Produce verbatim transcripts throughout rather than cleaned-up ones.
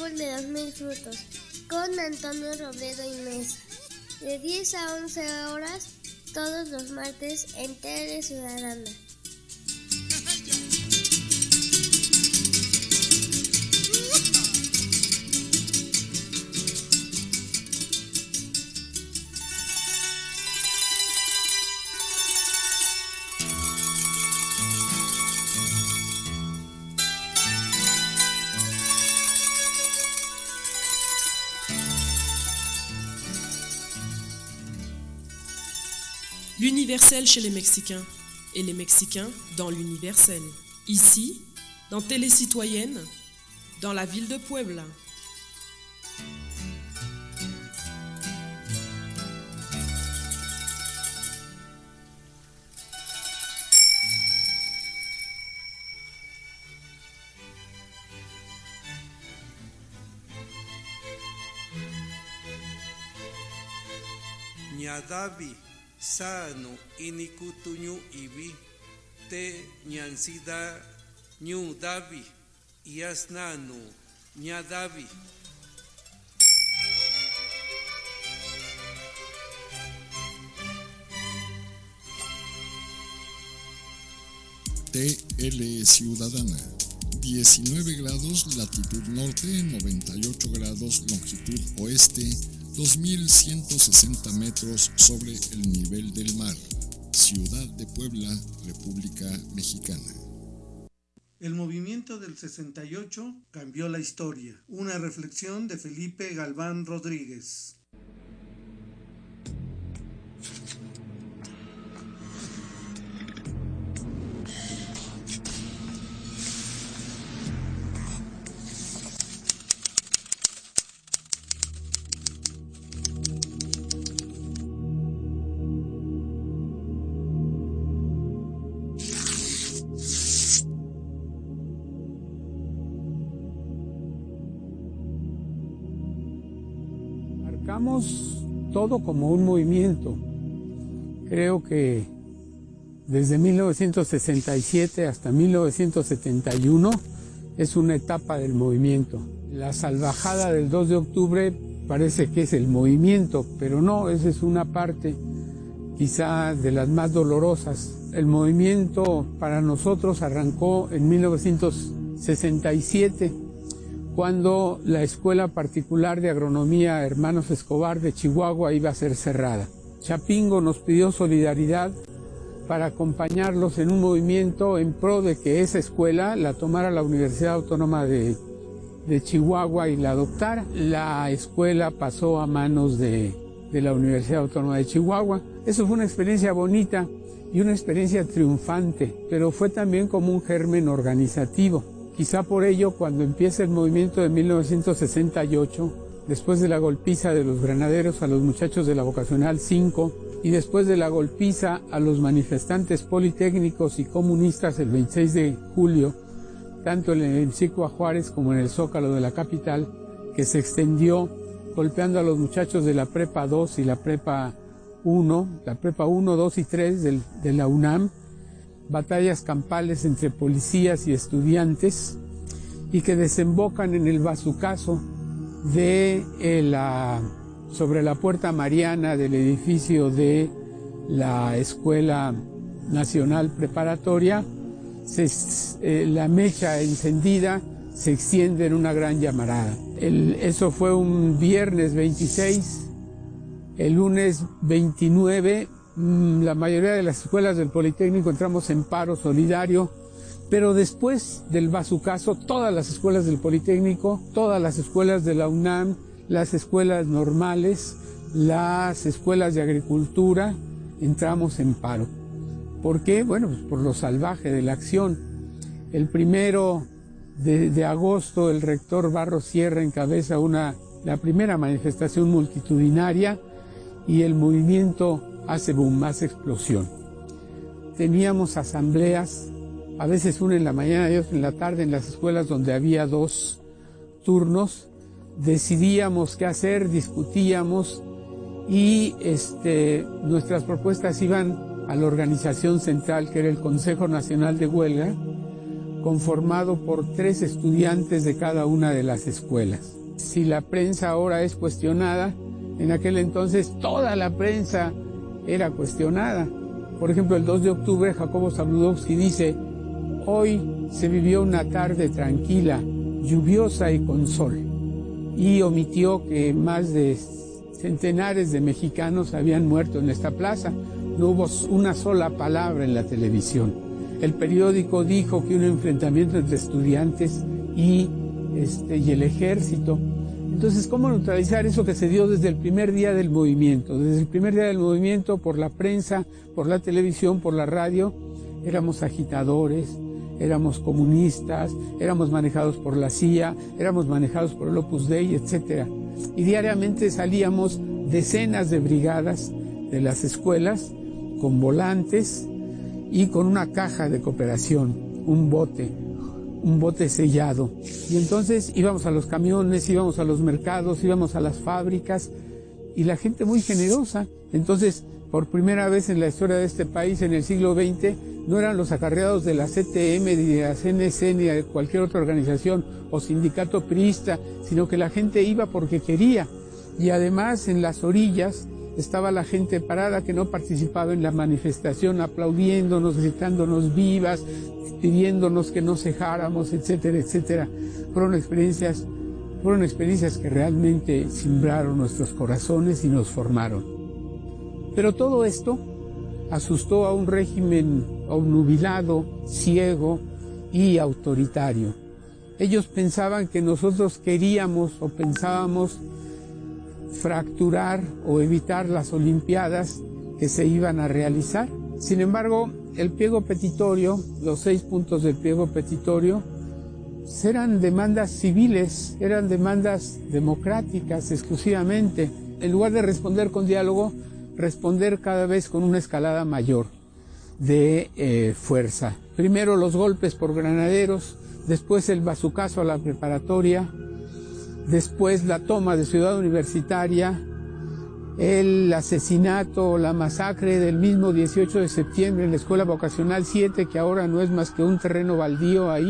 árbol de los mil frutos, con Antonio Robledo y Mesa, de diez a once horas, todos los martes en Tele Ciudadana. L'universel chez les Mexicains, et les Mexicains dans l'universel. Ici, dans Télé Citoyenne, dans la ville de Puebla. Ñadavi sano inikutuñu ibi te ñansida ñu davi yasnanu ñadavi. T L Ciudadana, diecinueve grados latitud norte, noventa y ocho grados longitud oeste, dos mil ciento sesenta metros sobre el nivel del mar. Ciudad de Puebla, República Mexicana. El movimiento del sesenta y ocho cambió la historia. Una reflexión de Felipe Galván Rodríguez. Todo como un movimiento. Creo que desde mil novecientos sesenta y siete hasta mil novecientos setenta y uno es una etapa del movimiento. La salvajada del dos de octubre parece que es el movimiento, pero no, esa es una parte quizá de las más dolorosas. El movimiento para nosotros arrancó en mil novecientos sesenta y siete, cuando la Escuela Particular de Agronomía Hermanos Escobar de Chihuahua iba a ser cerrada. Chapingo nos pidió solidaridad para acompañarlos en un movimiento en pro de que esa escuela la tomara la Universidad Autónoma de, de Chihuahua y la adoptara. La escuela pasó a manos de, de la Universidad Autónoma de Chihuahua. Eso fue una experiencia bonita y una experiencia triunfante, pero fue también como un germen organizativo. Quizá por ello, cuando empieza el movimiento de mil novecientos sesenta y ocho, después de la golpiza de los granaderos a los muchachos de la Vocacional cinco y después de la golpiza a los manifestantes politécnicos y comunistas el veintiséis de julio, tanto en el hemiciclo a Juárez como en el Zócalo de la capital, que se extendió golpeando a los muchachos de la Prepa dos y la Prepa uno, la Prepa uno, dos y tres del, de la UNAM, batallas campales entre policías y estudiantes y que desembocan en el bazucazo de eh, la, sobre la Puerta Mariana del edificio de la Escuela Nacional Preparatoria. Se, eh, la mecha encendida se extiende en una gran llamarada. El, eso fue un viernes veintiséis, el lunes veintinueve, la mayoría de las escuelas del Politécnico entramos en paro solidario, pero después del bazucazo, todas las escuelas del Politécnico, todas las escuelas de la UNAM, las escuelas normales, las escuelas de agricultura, entramos en paro. ¿Por qué? Bueno, pues por lo salvaje de la acción. El primero de, de agosto, el rector Barros Sierra encabeza una, la primera manifestación multitudinaria y el movimiento hace boom, hace explosión. Teníamos asambleas, a veces una en la mañana y otra en la tarde, en las escuelas donde había dos turnos. Decidíamos qué hacer, discutíamos y este, nuestras propuestas iban a la organización central, que era el Consejo Nacional de Huelga, conformado por tres estudiantes de cada una de las escuelas. Si la prensa ahora es cuestionada, en aquel entonces toda la prensa era cuestionada. Por ejemplo, el dos de octubre, Jacobo Zabludovsky dice: hoy se vivió una tarde tranquila, lluviosa y con sol. Y omitió que más de centenares de mexicanos habían muerto en esta plaza. No hubo una sola palabra en la televisión. El periódico dijo que un enfrentamiento entre estudiantes y, este, y el ejército. Entonces, ¿cómo neutralizar eso que se dio desde el primer día del movimiento? Desde el primer día del movimiento, por la prensa, por la televisión, por la radio, éramos agitadores, éramos comunistas, éramos manejados por la C I A, éramos manejados por el Opus Dei, etcétera. Y diariamente salíamos decenas de brigadas de las escuelas con volantes y con una caja de cooperación, un bote, un bote sellado. Y entonces íbamos a los camiones, íbamos a los mercados, íbamos a las fábricas, y la gente muy generosa. Entonces, por primera vez en la historia de este país, en el siglo veinte, no eran los acarreados de la C T M, ni de la C N C, ni de cualquier otra organización o sindicato priista, sino que la gente iba porque quería. Y además, en las orillas estaba la gente parada que no participaba en la manifestación, aplaudiéndonos, gritándonos vivas, pidiéndonos que no cejáramos, etcétera, etcétera. Fueron experiencias, fueron experiencias que realmente simbraron nuestros corazones y nos formaron. Pero todo esto asustó a un régimen obnubilado, ciego y autoritario. Ellos pensaban que nosotros queríamos o pensábamos fracturar o evitar las Olimpiadas que se iban a realizar. Sin embargo, el pliego petitorio, los seis puntos del pliego petitorio, eran demandas civiles, eran demandas democráticas exclusivamente. En lugar de responder con diálogo, responder cada vez con una escalada mayor de eh, fuerza. Primero los golpes por granaderos, después el bazucazo a la preparatoria, después la toma de Ciudad Universitaria, el asesinato, la masacre del mismo dieciocho de septiembre en la Escuela Vocacional siete, que ahora no es más que un terreno baldío ahí,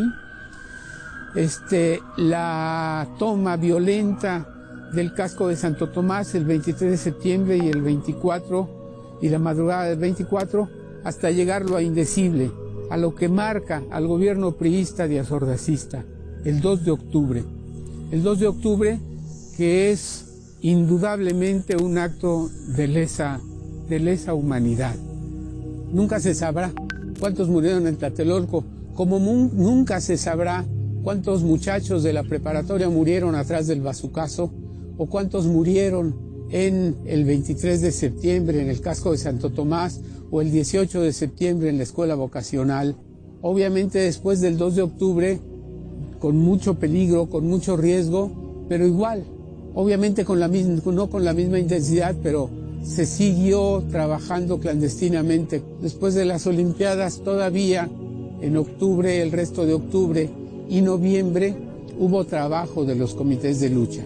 este, la toma violenta del casco de Santo Tomás el veintitrés de septiembre y el veinticuatro, y la madrugada del veinticuatro, hasta llegarlo a indecible, a lo que marca al gobierno priista de Azordacista, el dos de octubre. El dos de octubre, que es indudablemente un acto de lesa, de lesa humanidad. Nunca se sabrá cuántos murieron en Tlatelolco, como nunca se sabrá cuántos muchachos de la preparatoria murieron atrás del bazucazo, o cuántos murieron en el veintitrés de septiembre en el casco de Santo Tomás, o el dieciocho de septiembre en la escuela vocacional. Obviamente después del dos de octubre, con mucho peligro, con mucho riesgo, pero igual, obviamente con la misma, no con la misma intensidad, pero se siguió trabajando clandestinamente. Después de las Olimpiadas, todavía en octubre, el resto de octubre y noviembre, hubo trabajo de los comités de lucha.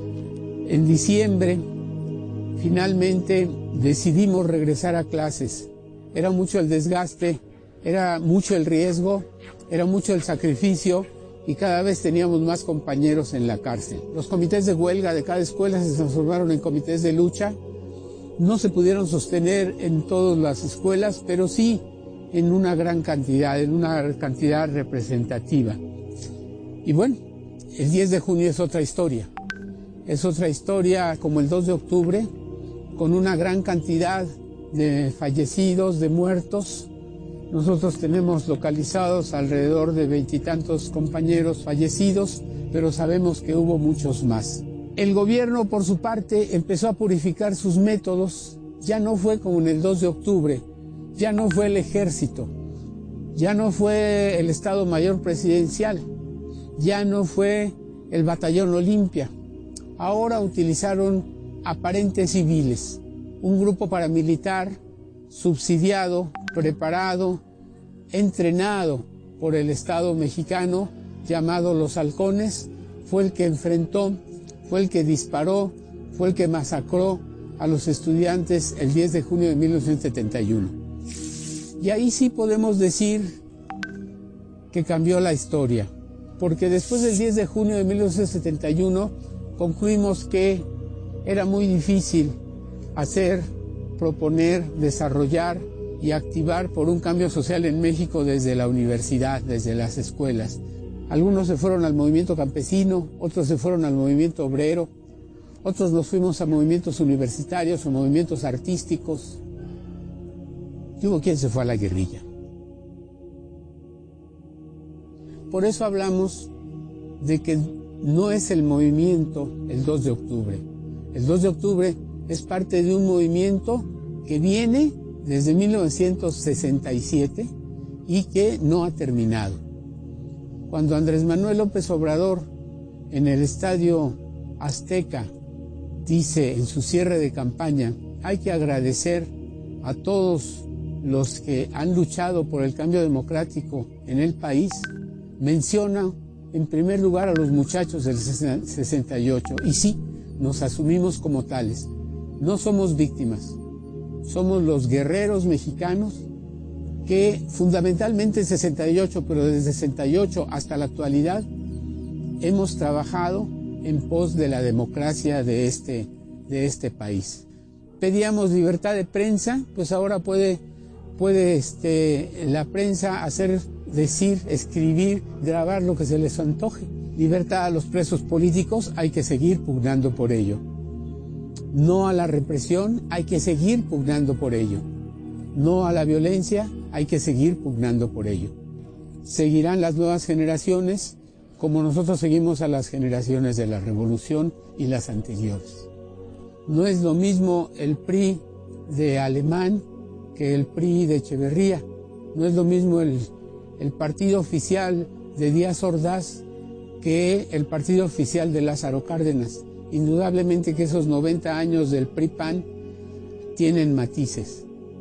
En diciembre, finalmente, decidimos regresar a clases. Era mucho el desgaste, era mucho el riesgo, era mucho el sacrificio, y cada vez teníamos más compañeros en la cárcel. Los comités de huelga de cada escuela se transformaron en comités de lucha. No se pudieron sostener en todas las escuelas, pero sí en una gran cantidad, en una cantidad representativa. Y bueno, el diez de junio es otra historia. Es otra historia como el dos de octubre, con una gran cantidad de fallecidos, de muertos. Nosotros tenemos localizados alrededor de veintitantos compañeros fallecidos, pero sabemos que hubo muchos más. El gobierno, por su parte, empezó a purificar sus métodos. Ya no fue como en el dos de octubre, ya no fue el ejército, ya no fue el Estado Mayor Presidencial, ya no fue el Batallón Olimpia. Ahora utilizaron aparentes civiles, un grupo paramilitar subsidiado, preparado, entrenado por el Estado mexicano, llamado Los Halcones, fue el que enfrentó, fue el que disparó, fue el que masacró a los estudiantes el diez de junio de mil novecientos setenta y uno. Y ahí sí podemos decir que cambió la historia, porque después del diez de junio de mil novecientos setenta y uno concluimos que era muy difícil hacer, proponer, desarrollar y activar por un cambio social en México desde la universidad, desde las escuelas. Algunos se fueron al movimiento campesino, otros se fueron al movimiento obrero, otros nos fuimos a movimientos universitarios o movimientos artísticos. Y hubo quien se fue a la guerrilla. Por eso hablamos de que no es el movimiento el dos de octubre. El dos de octubre es parte de un movimiento que viene desde mil novecientos sesenta y siete y que no ha terminado. Cuando Andrés Manuel López Obrador en el Estadio Azteca dice en su cierre de campaña, hay que agradecer a todos los que han luchado por el cambio democrático en el país, menciona en primer lugar a los muchachos del sesenta y ocho. Y sí, nos asumimos como tales. No somos víctimas, somos los guerreros mexicanos que fundamentalmente en sesenta y ocho, pero desde sesenta y ocho hasta la actualidad, hemos trabajado en pos de la democracia de este, de este país. Pedíamos libertad de prensa, pues ahora puede, puede este, la prensa hacer, decir, escribir, grabar lo que se les antoje. Libertad a los presos políticos, hay que seguir pugnando por ello. No a la represión, hay que seguir pugnando por ello. No a la violencia, hay que seguir pugnando por ello. Seguirán las nuevas generaciones como nosotros seguimos a las generaciones de la Revolución y las anteriores. No es lo mismo el P R I de Alemán que el P R I de Echeverría. No es lo mismo el, el partido oficial de Díaz Ordaz que el partido oficial de Lázaro Cárdenas. Indudablemente que esos noventa años del P R I-P A N tienen matices.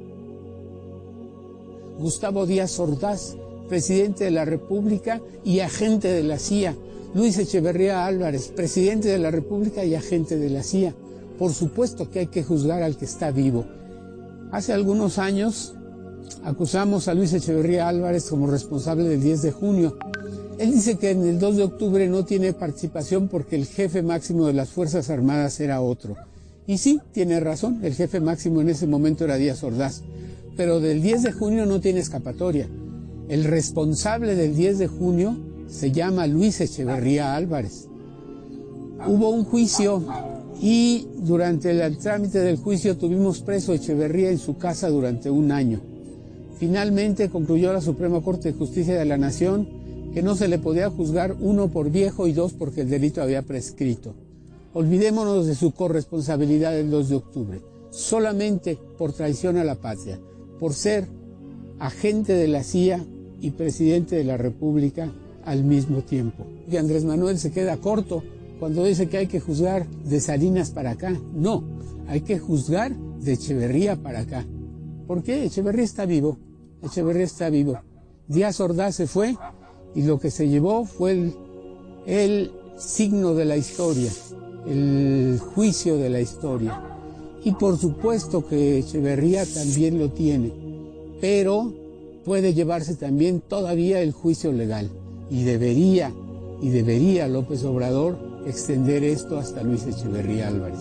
Gustavo Díaz Ordaz, presidente de la República y agente de la C I A. Luis Echeverría Álvarez, presidente de la República y agente de la C I A. Por supuesto que hay que juzgar al que está vivo. Hace algunos años acusamos a Luis Echeverría Álvarez como responsable del diez de junio. Él dice que en el dos de octubre no tiene participación porque el jefe máximo de las Fuerzas Armadas era otro. Y sí, tiene razón, el jefe máximo en ese momento era Díaz Ordaz. Pero del diez de junio no tiene escapatoria. El responsable del diez de junio se llama Luis Echeverría Álvarez. Hubo un juicio y durante el trámite del juicio tuvimos preso a Echeverría en su casa durante un año. Finalmente concluyó la Suprema Corte de Justicia de la Nación que no se le podía juzgar, uno por viejo y dos porque el delito había prescrito. Olvidémonos de su corresponsabilidad del dos de octubre, solamente por traición a la patria, por ser agente de la C I A y presidente de la República al mismo tiempo. Y Andrés Manuel se queda corto cuando dice que hay que juzgar de Salinas para acá. No, hay que juzgar de Echeverría para acá. ¿Por qué? Echeverría está vivo. Echeverría está vivo. Díaz Ordaz se fue y lo que se llevó fue el, el signo de la historia, el juicio de la historia. Y por supuesto que Echeverría también lo tiene, pero puede llevarse también todavía el juicio legal. Y debería, y debería López Obrador extender esto hasta Luis Echeverría Álvarez.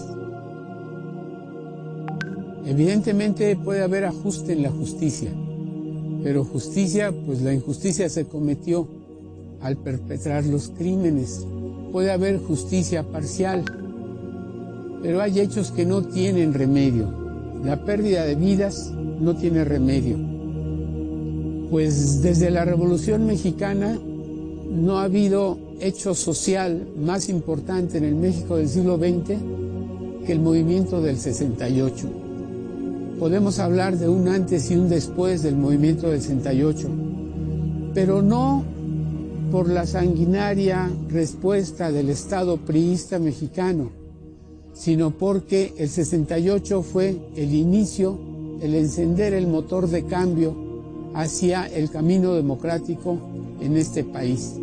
Evidentemente puede haber ajuste en la justicia, pero justicia, pues la injusticia se cometió al perpetrar los crímenes. Puede haber justicia parcial, pero hay hechos que no tienen remedio. La pérdida de vidas no tiene remedio. Pues desde la Revolución Mexicana no ha habido hecho social más importante en el México del siglo veinte que el movimiento del sesenta y ocho. Podemos hablar de un antes y un después del movimiento del sesenta y ocho, pero no por la sanguinaria respuesta del Estado priista mexicano, sino porque el sesenta y ocho fue el inicio, el encender el motor de cambio hacia el camino democrático en este país.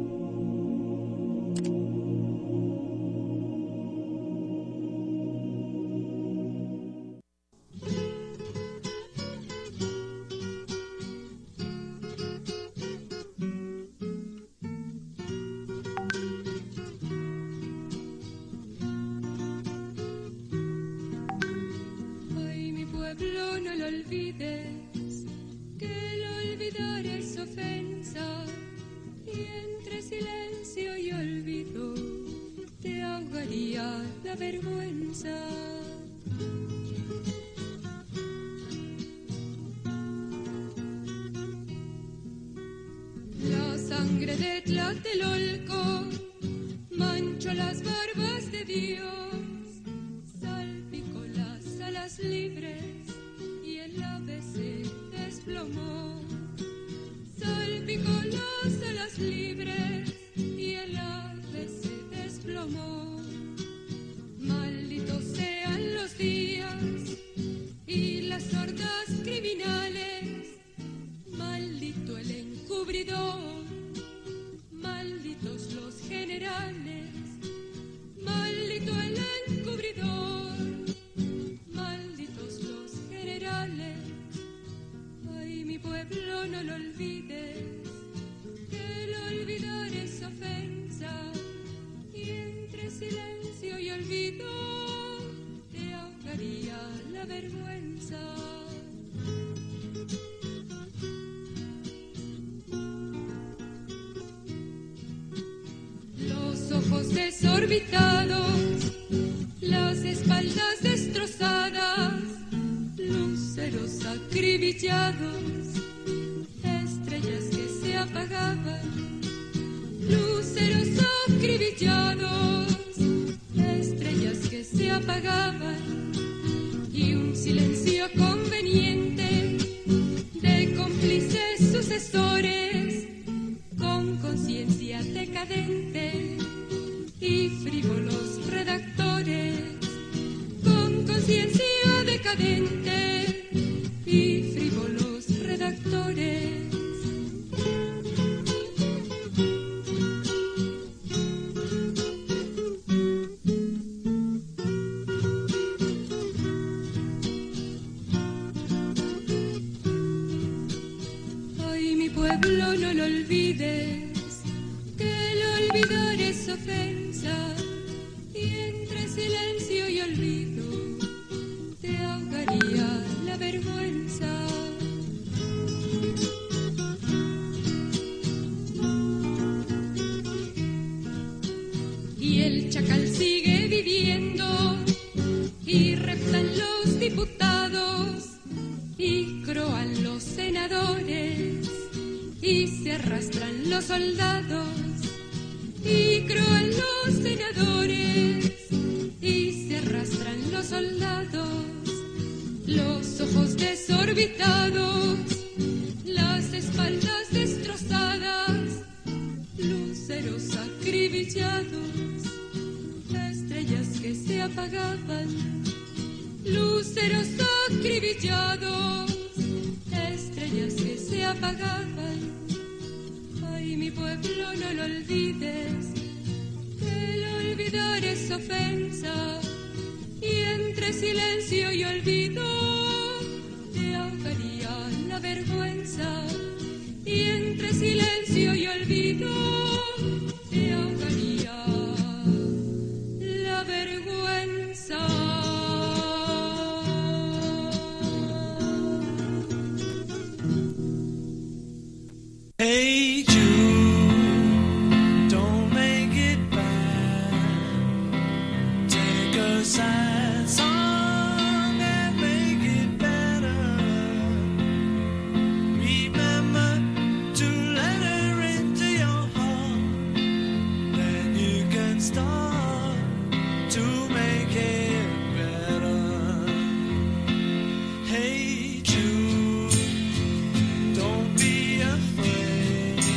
pueblo no lo olvides, que el olvidar es ofensa, y entre silencio y olvido te ahogaría la vergüenza. La sangre de Tlatelolco manchó las barbas de Dios, salpicó las alas libres y el ave se desplomó. Salpicó las alas libres y el ave se desplomó. Malditos sean los días y las hordas criminales, maldito el encubridor, malditos los generales, maldito el encubridor, malditos los generales. Ay, mi pueblo, no lo olvides, que el olvidar es ofensa, y entre silencio y olvido te ahogaría la vergüenza. Los ojos desorbitados, las espaldas destrozadas, luceros acribillados, estrellas que se apagaban, luceros acribillados, estrellas que se apagaban, y un silencio conveniente de cómplices sucesores, con conciencia decadente y frívolos redactores, con conciencia decadente y frívolos redactores. Ay, mi pueblo, no lo olvides, que el olvidar es ofensa, y entre silencio y olvido te ahogaría la vergüenza. Y el chacal sigue viviendo, y reptan los diputados, y croan los senadores, y se arrastran los soldados, y croan los senadores, y se arrastran los soldados. Los ojos desorbitados, las espaldas destrozadas, luceros acribillados, estrellas que se apagaban, luceros acribillados, estrellas que se apagaban. Ay, mi pueblo, no lo olvides, que el olvidar es ofensa, y entre silencio y olvido te ahogaría la vergüenza, y entre silencio y olvido te ahogaría la vergüenza. Hey Jude, don't make it bad. Take a sad song and make it better. Remember to let her into your heart, then you can start to make it better. Hey Jude, don't be afraid.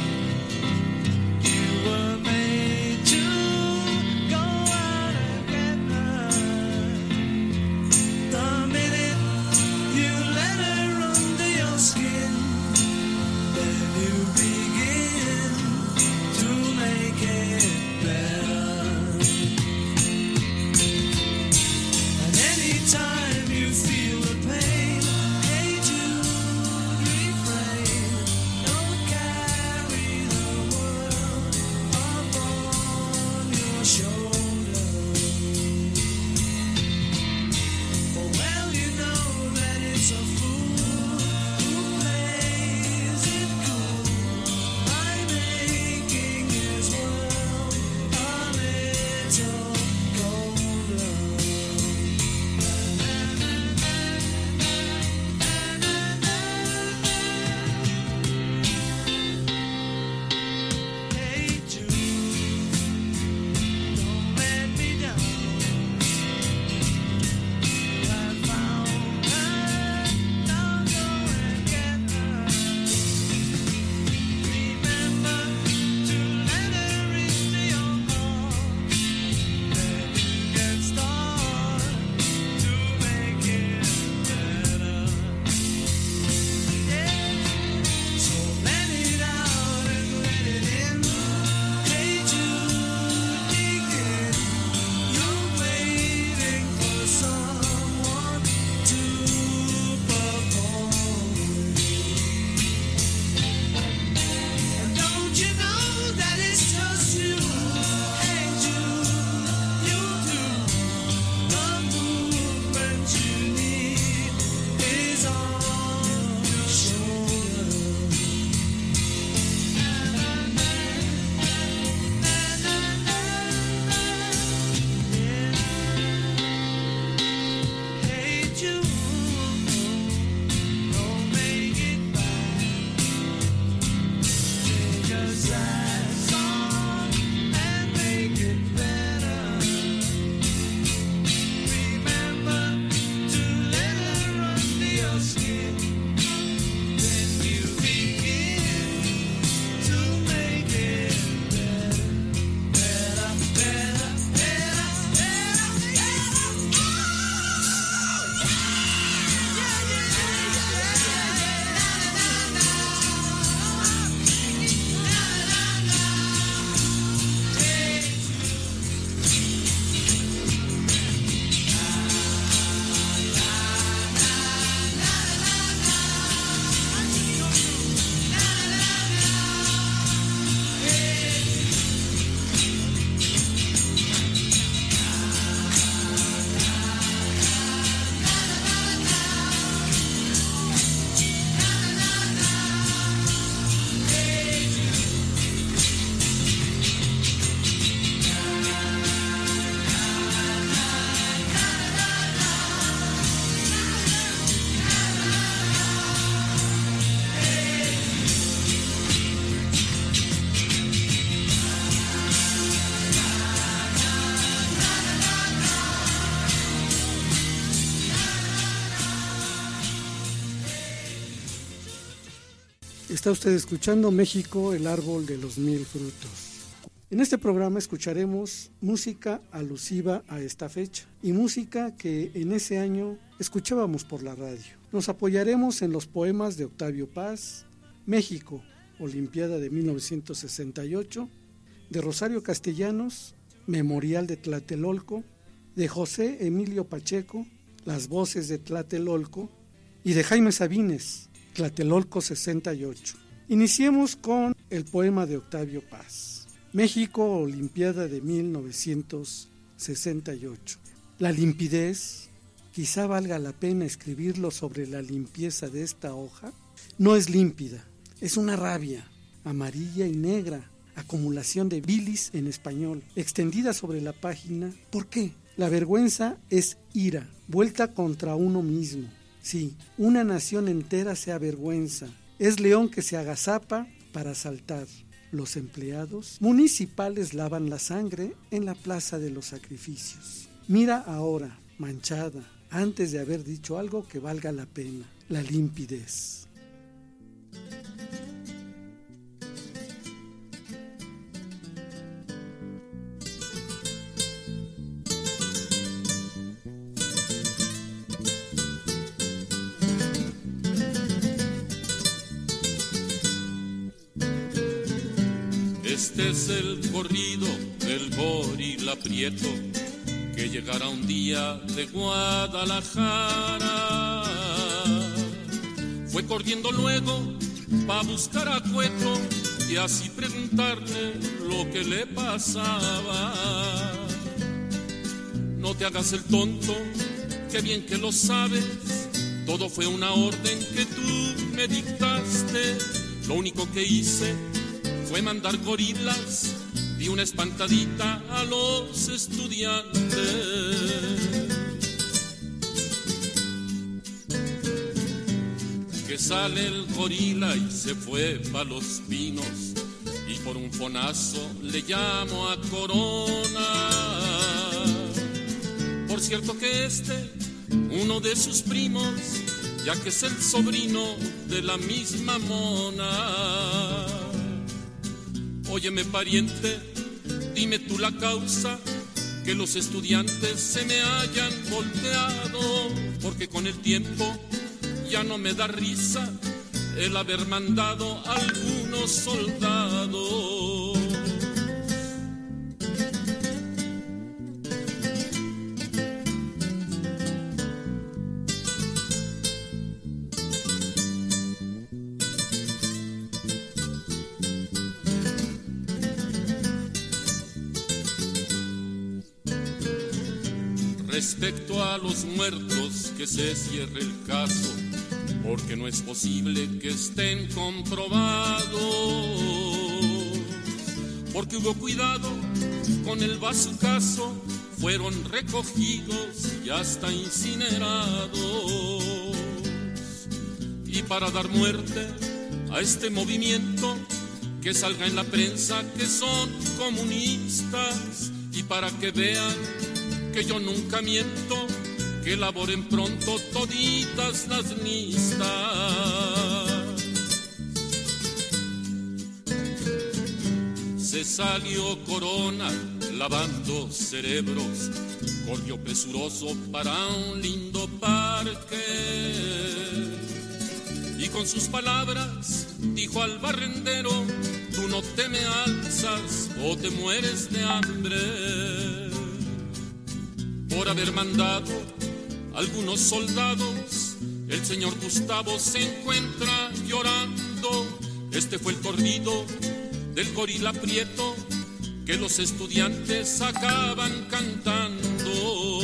Está usted escuchando México, el árbol de los mil frutos. En este programa escucharemos música alusiva a esta fecha y música que en ese año escuchábamos por la radio. Nos apoyaremos en los poemas de Octavio Paz, México, Olimpiada de mil novecientos sesenta y ocho, de Rosario Castellanos, Memorial de Tlatelolco, de José Emilio Pacheco, Las voces de Tlatelolco, y de Jaime Sabines, Tlatelolco sesenta y ocho. Iniciemos con el poema de Octavio Paz, México, Olimpiada de mil novecientos sesenta y ocho. La limpidez, quizá valga la pena escribirlo sobre la limpieza de esta hoja, no es límpida, es una rabia, amarilla y negra, acumulación de bilis en español, extendida sobre la página. ¿Por qué? La vergüenza es ira, vuelta contra uno mismo. Sí, una nación entera se avergüenza. Es león que se agazapa para saltar. Los empleados municipales lavan la sangre en la plaza de los sacrificios. Mira ahora, manchada, antes de haber dicho algo que valga la pena, la limpidez. Este es el corrido del gorila prieto que llegará un día de Guadalajara. Fue corriendo luego pa' buscar a Cueto y así preguntarle lo que le pasaba. No te hagas el tonto, que bien que lo sabes, todo fue una orden que tú me dictaste. Lo único que hice fue mandar gorilas, di una espantadita a los estudiantes. Que sale el gorila y se fue pa' los pinos, y por un fonazo le llamo a Corona. Por cierto que este, uno de sus primos, ya que es el sobrino de la misma mona. Óyeme pariente, dime tú la causa que los estudiantes se me hayan volteado, porque con el tiempo ya no me da risa el haber mandado a algunos soldados. Respecto a los muertos, que se cierre el caso, porque no es posible que estén comprobados, porque hubo cuidado con el bazucazo, fueron recogidos y hasta incinerados. Y para dar muerte a este movimiento, que salga en la prensa que son comunistas, y para que vean que yo nunca miento, que elaboren pronto toditas las listas. Se salió Corona lavando cerebros, corrió presuroso para un lindo parque, y con sus palabras dijo al barrendero: tú no te me alzas o te mueres de hambre. Por haber mandado algunos soldados, el señor Gustavo se encuentra llorando. Este fue el corrido del gorila prieto que los estudiantes acaban cantando.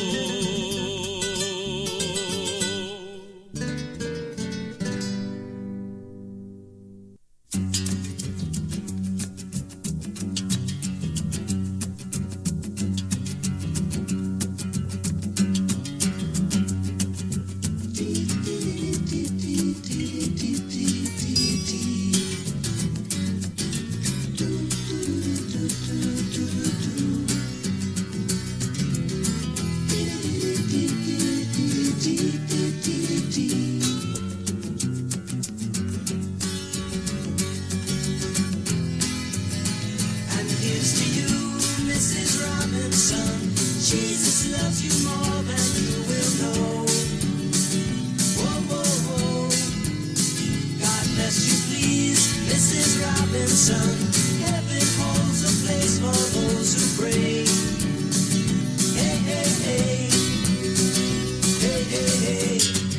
Robinson. Heaven holds a place for those who pray. Hey, hey, hey. Hey, hey, hey.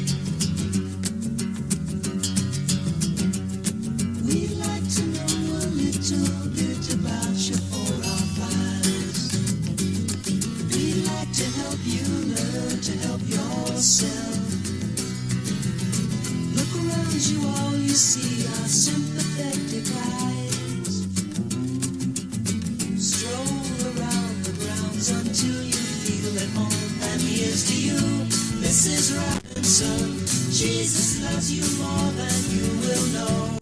We'd like to know a little bit about you for our files. We'd like to help you learn to help yourself. Look around you, all you see are sympathetic eyes. Stroll around the grounds until you feel at home. And here's to you, Missus Robinson. Jesus loves you more than you will know.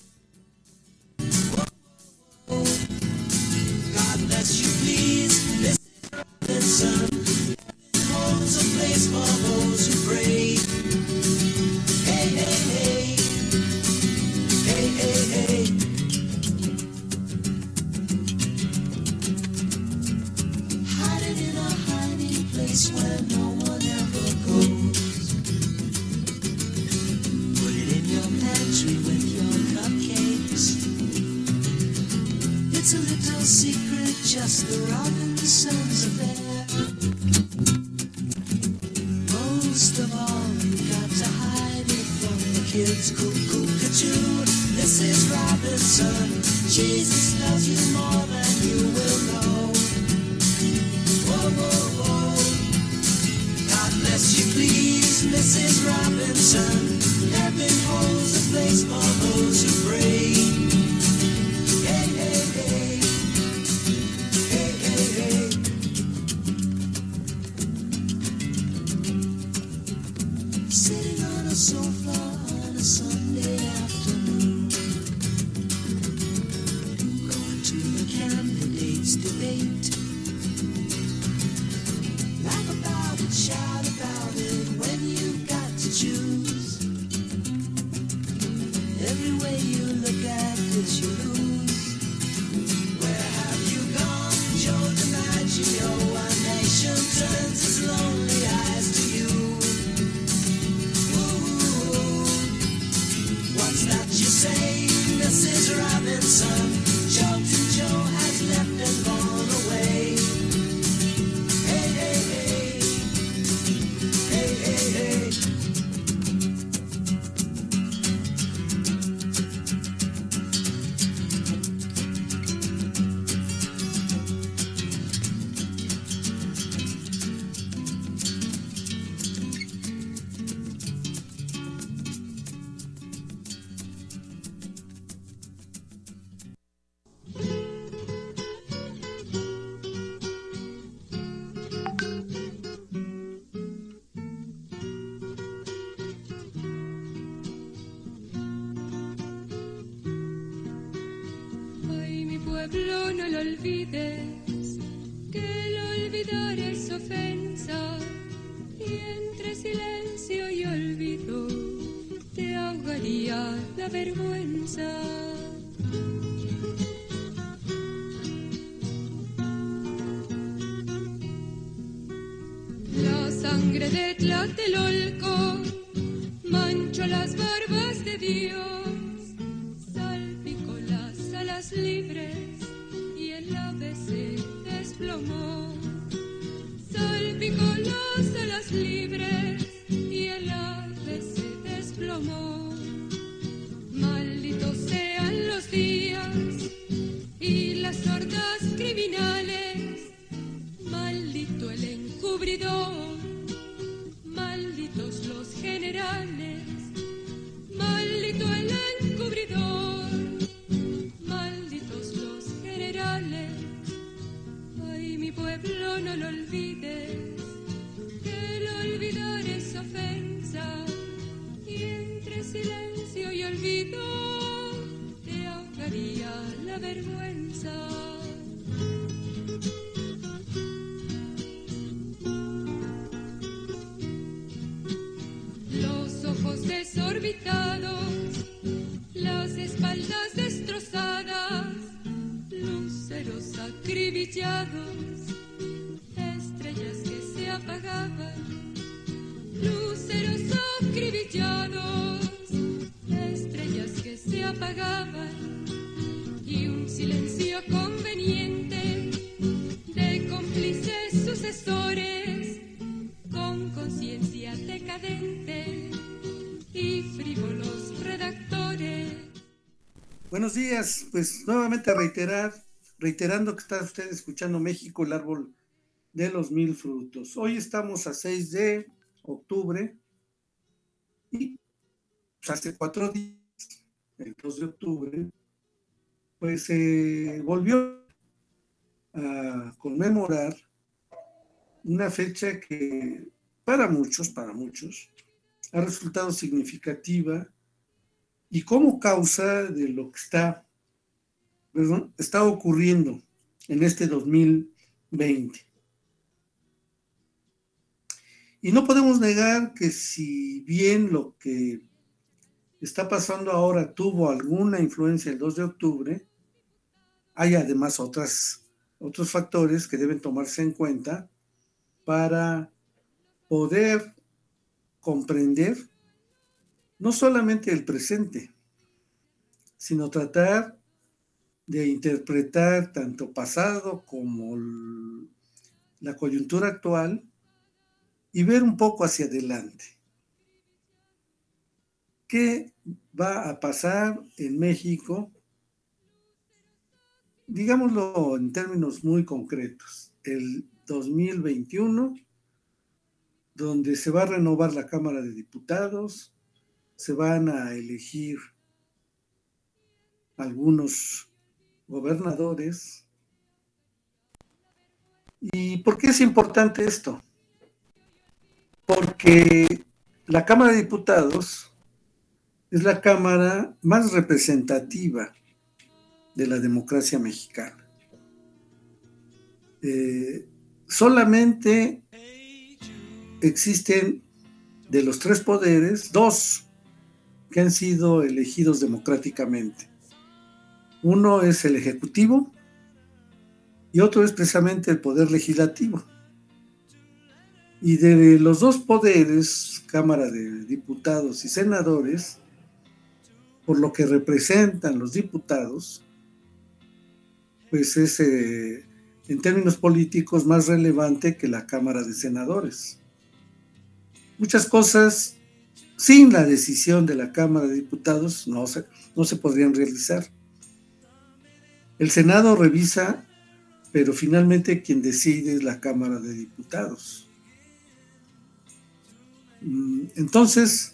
Whoa, whoa. God bless you, please, Missus Robinson. Heaven holds a place for those who pray. Hey, hey, hey. Hey, hey, hey. Hiding in a hiding place where no one ever goes. Put it in your pantry with your cupcakes. It's a little secret, just the Robinsons affair. Most of all, you got to hide it from the kids. Cuckoo, cuckoo, Missus Robinson. Jesus loves you more than you will know. Whoa, whoa, whoa. God bless you, please, Missus Robinson. Heaven holds a place for those who pray. Hey, hey, hey. Hey, hey, hey. Sitting on a sofa on a Sunday afternoon, going to the candidates' debate. Laugh about it, shout about it when you've got to choose. Every way you look at it, you lose. Where have you gone, Joe DiMaggio? Our nation turns its lonely eyes to you. What's that you say, Missus Robinson? Jolton Joe has left and gone away. Hey, hey, hey. Hey, hey, hey. Ay, mi pueblo, no lo olvides, que el olvidar es ofensa, y entre silencio y olvido te ahogaría la vergüenza. La sangre de Tlatelolco manchó las barbas de Dios, salpicó las alas libres y el ave se desplomó. Salpicó las alas libres y el ave se desplomó. Malditos sean los días y las hordas criminales. Maldito el encubridor, malditos los generales. Maldito el encubridor, malditos los generales. Ay, mi pueblo, no lo olvides, que el olvidar es ofensa, y entre silencio y olvido te ahogaría la vergüenza. Los ojos desorbitados, las espaldas destrozadas, luceros acribillados, estrellas que se apagaban, luceros acribillados, estrellas que se apagaban. silencio conveniente de cómplices sucesores con conciencia decadente y frívolos redactores. Buenos días, pues nuevamente a reiterar, reiterando que está usted escuchando México, el árbol de los mil frutos. Hoy estamos a seis de octubre y pues, hace cuatro días, el dos de octubre, pues se eh, volvió a conmemorar una fecha que para muchos, para muchos, ha resultado significativa y como causa de lo que está, perdón, está ocurriendo en este dos mil veinte. Y no podemos negar que si bien lo que está pasando ahora tuvo alguna influencia el dos de octubre, hay además otras, otros factores que deben tomarse en cuenta para poder comprender no solamente el presente, sino tratar de interpretar tanto pasado como el, la coyuntura actual y ver un poco hacia adelante. ¿Qué va a pasar en México? Digámoslo en términos muy concretos, el dos mil veintiuno, donde se va a renovar la Cámara de Diputados, se van a elegir algunos gobernadores. ¿Y por qué es importante esto? Porque la Cámara de Diputados es la cámara más representativa de la democracia mexicana. Eh, solamente existen de los tres poderes, dos que han sido elegidos democráticamente. Uno es el Ejecutivo y otro es precisamente el Poder Legislativo. Y de los dos poderes, Cámara de Diputados y Senadores, por lo que representan los diputados, pues es eh, en términos políticos más relevante que la Cámara de Senadores. Muchas cosas sin la decisión de la Cámara de Diputados no se, no se podrían realizar. El Senado revisa, pero finalmente quien decide es la Cámara de Diputados. Entonces,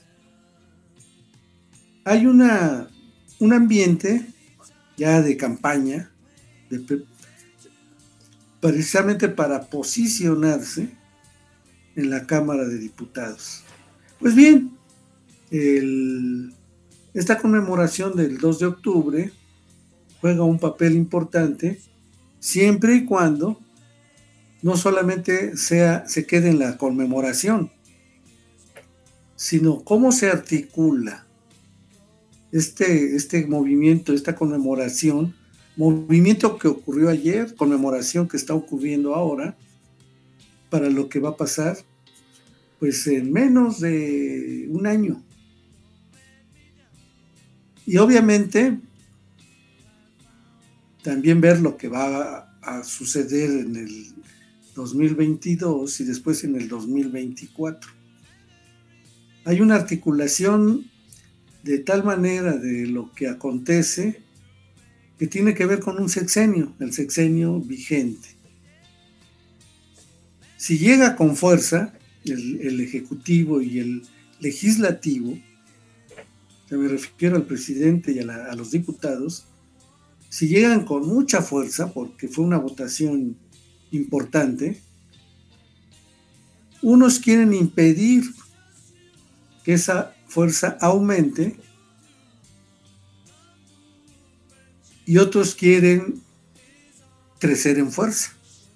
hay una, un ambiente ya de campaña, de, precisamente para posicionarse en la Cámara de Diputados. Pues bien, el, esta conmemoración del dos de octubre juega un papel importante siempre y cuando no solamente sea, se quede en la conmemoración, sino cómo se articula este, este movimiento, esta conmemoración, movimiento que ocurrió ayer, conmemoración que está ocurriendo ahora, para lo que va a pasar, pues en menos de un año. Y obviamente, también ver lo que va a, a suceder en el dos mil veintidós y después en el dos mil veinticuatro. Hay una articulación de tal manera de lo que acontece que tiene que ver con un sexenio, el sexenio vigente. Si llega con fuerza el, el Ejecutivo y el Legislativo, me refiero al presidente y a, la, a los diputados, si llegan con mucha fuerza, porque fue una votación importante, unos quieren impedir que esa fuerza aumente y otros quieren crecer en fuerza.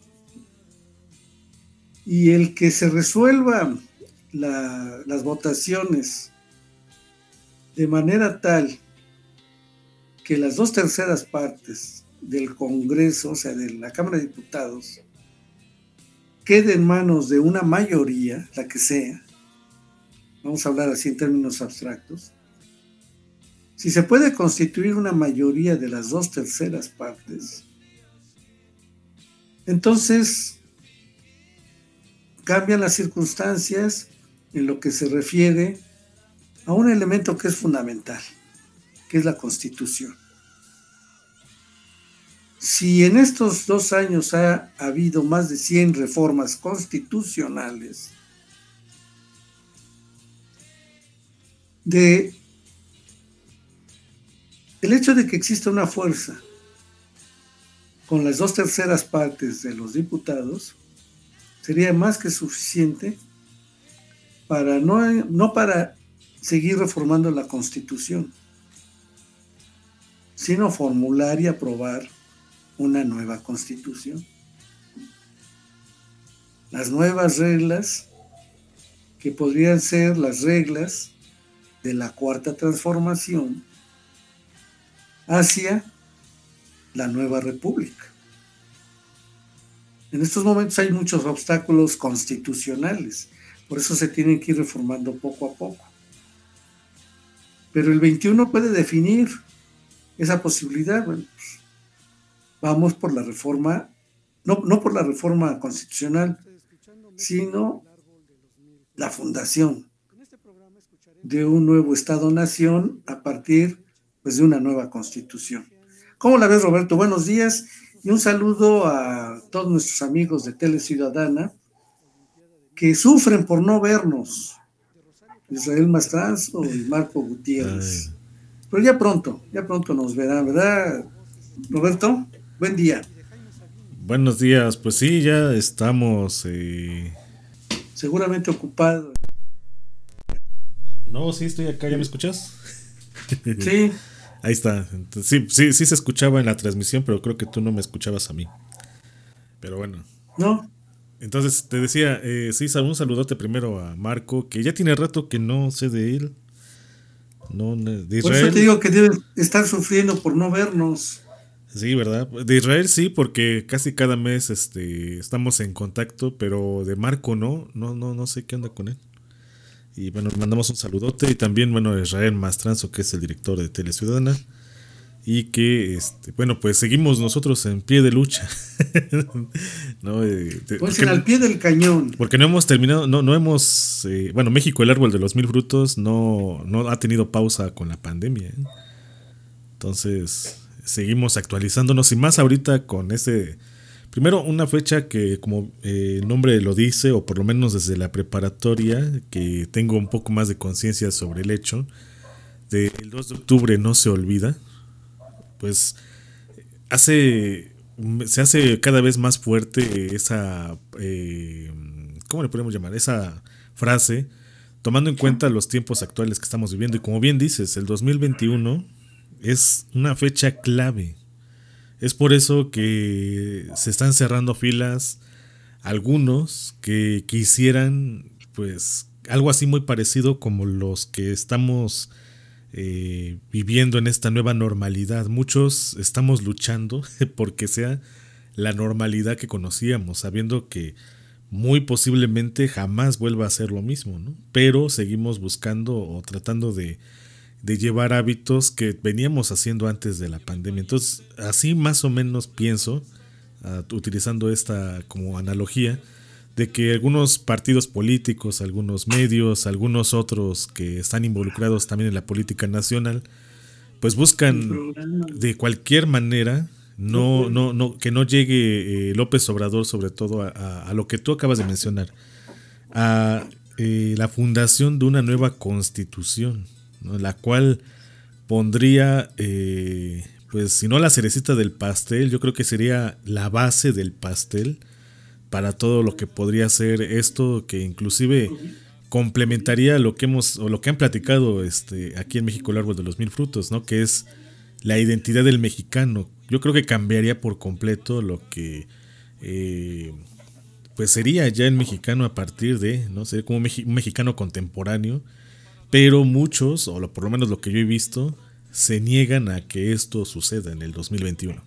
Y el que se resuelvan la, las votaciones de manera tal que las dos terceras partes del Congreso, o sea, de la Cámara de Diputados, quede en manos de una mayoría, la que sea, vamos a hablar así en términos abstractos, Si se puede constituir una mayoría de las dos terceras partes, entonces cambian las circunstancias en lo que se refiere a un elemento que es fundamental, que es la Constitución. Si en estos dos años ha habido más de cien reformas constitucionales, de el hecho de que exista una fuerza con las dos terceras partes de los diputados sería más que suficiente para no, no para seguir reformando la Constitución, sino formular y aprobar una nueva Constitución. Las nuevas reglas, que podrían ser las reglas de la Cuarta Transformación hacia la nueva República. En estos momentos hay muchos obstáculos constitucionales, por eso se tienen que ir reformando poco a poco. Pero el veintiuno puede definir esa posibilidad. Bueno, pues, vamos por la reforma, no, no por la reforma constitucional, sino la fundación de un nuevo Estado-Nación a partir, pues, de una nueva Constitución. ¿Cómo la ves, Roberto? Buenos días y un saludo a todos nuestros amigos de Tele Ciudadana que sufren por no vernos, Israel Mastranzo y Marco Gutiérrez. Ay. Pero ya pronto, ya pronto nos verán, ¿verdad, Roberto? Buen día. Buenos días, pues sí, ya estamos... Eh... Seguramente ocupado. No, sí, estoy acá, ¿ya me escuchas? Sí. Ahí está. Entonces, sí, sí, sí se escuchaba en la transmisión, pero creo que tú no me escuchabas a mí. Pero bueno. No. Entonces te decía, eh, sí, un saludote primero a Marco, que ya tiene rato que no sé de él. No, de Israel. Por eso te digo que deben estar sufriendo por no vernos. Sí, ¿verdad? De Israel sí, porque casi cada mes este, estamos en contacto, pero de Marco no, no, no, no sé qué onda con él. Y bueno, mandamos un saludote y también, bueno, Israel Mastranzo, que es el director de Tele Ciudadana. Y que, este, bueno, pues seguimos nosotros en pie de lucha. ¿No? Eh, de, pues porque, al pie del cañón. Porque no hemos terminado, no, no hemos, eh, bueno, México, el árbol de los mil frutos, no, no ha tenido pausa con la pandemia. ¿eh? Entonces, seguimos actualizándonos y más ahorita con ese, primero una fecha que como eh, el nombre lo dice, o por lo menos desde la preparatoria, que tengo un poco más de conciencia sobre el hecho, de el dos de octubre no se olvida. Pues hace se hace cada vez más fuerte esa, eh, ¿cómo le podemos llamar? Esa frase, tomando en cuenta los tiempos actuales que estamos viviendo. Y como bien dices, el dos mil veintiuno es una fecha clave. Es por eso que se están cerrando filas algunos que quisieran, pues, algo así muy parecido como los que estamos Eh, viviendo en esta nueva normalidad. Muchos estamos luchando porque sea la normalidad que conocíamos, sabiendo que muy posiblemente jamás vuelva a ser lo mismo, ¿no? Pero seguimos buscando o tratando de, de llevar hábitos que veníamos haciendo antes de la pandemia. Entonces, así más o menos pienso, uh, utilizando esta como analogía, de que algunos partidos políticos, algunos medios, algunos otros que están involucrados también en la política nacional, pues buscan de cualquier manera no, no, no, que no llegue eh, López Obrador, sobre todo a, a, a lo que tú acabas de mencionar, a eh, la fundación de una nueva constitución, ¿no? La cual pondría, eh, pues si no la cerecita del pastel, yo creo que sería la base del pastel para todo lo que podría ser esto, que inclusive complementaría lo que hemos o lo que han platicado este aquí en México el árbol de los mil frutos, ¿no? Que es la identidad del mexicano. Yo creo que cambiaría por completo lo que eh, pues sería ya el mexicano a partir de, no sé, como un mexicano contemporáneo, pero muchos, o por lo menos lo que yo he visto, se niegan a que esto suceda en el dos mil veintiuno.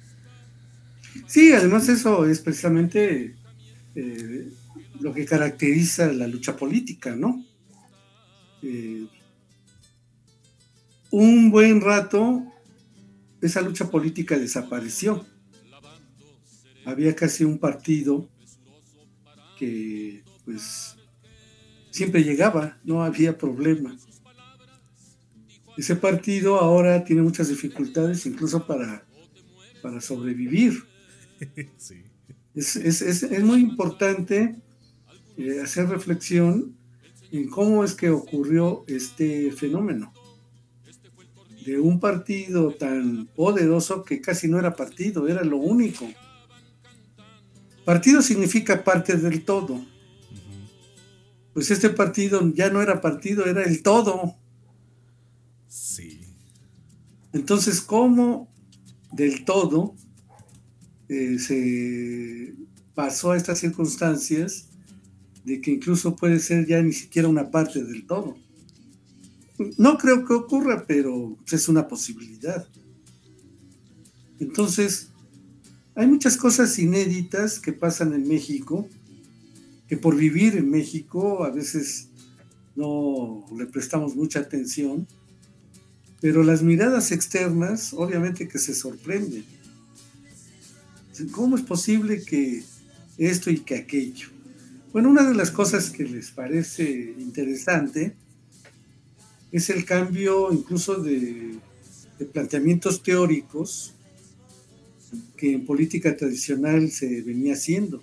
Sí, además eso es precisamente eh, lo que caracteriza la lucha política, ¿no? Eh, un buen rato esa lucha política desapareció. Había casi un partido que pues siempre llegaba, no había problema. Ese partido ahora tiene muchas dificultades incluso para, para sobrevivir. Sí. Es, es, es, es muy importante eh, hacer reflexión en cómo es que ocurrió este fenómeno de un partido tan poderoso que casi no era partido, era lo único. Partido significa parte del todo. Pues este partido ya no era partido, era el todo. Sí. Entonces, ¿cómo del todo eh, se pasó a estas circunstancias de que incluso puede ser ya ni siquiera una parte del todo? No creo que ocurra, pero es una posibilidad. Entonces, hay muchas cosas inéditas que pasan en México, que por vivir en México a veces no le prestamos mucha atención, pero las miradas externas obviamente que se sorprenden. ¿Cómo es posible que esto y que aquello? Bueno, una de las cosas que les parece interesante es el cambio incluso de, de planteamientos teóricos que en política tradicional se venía haciendo.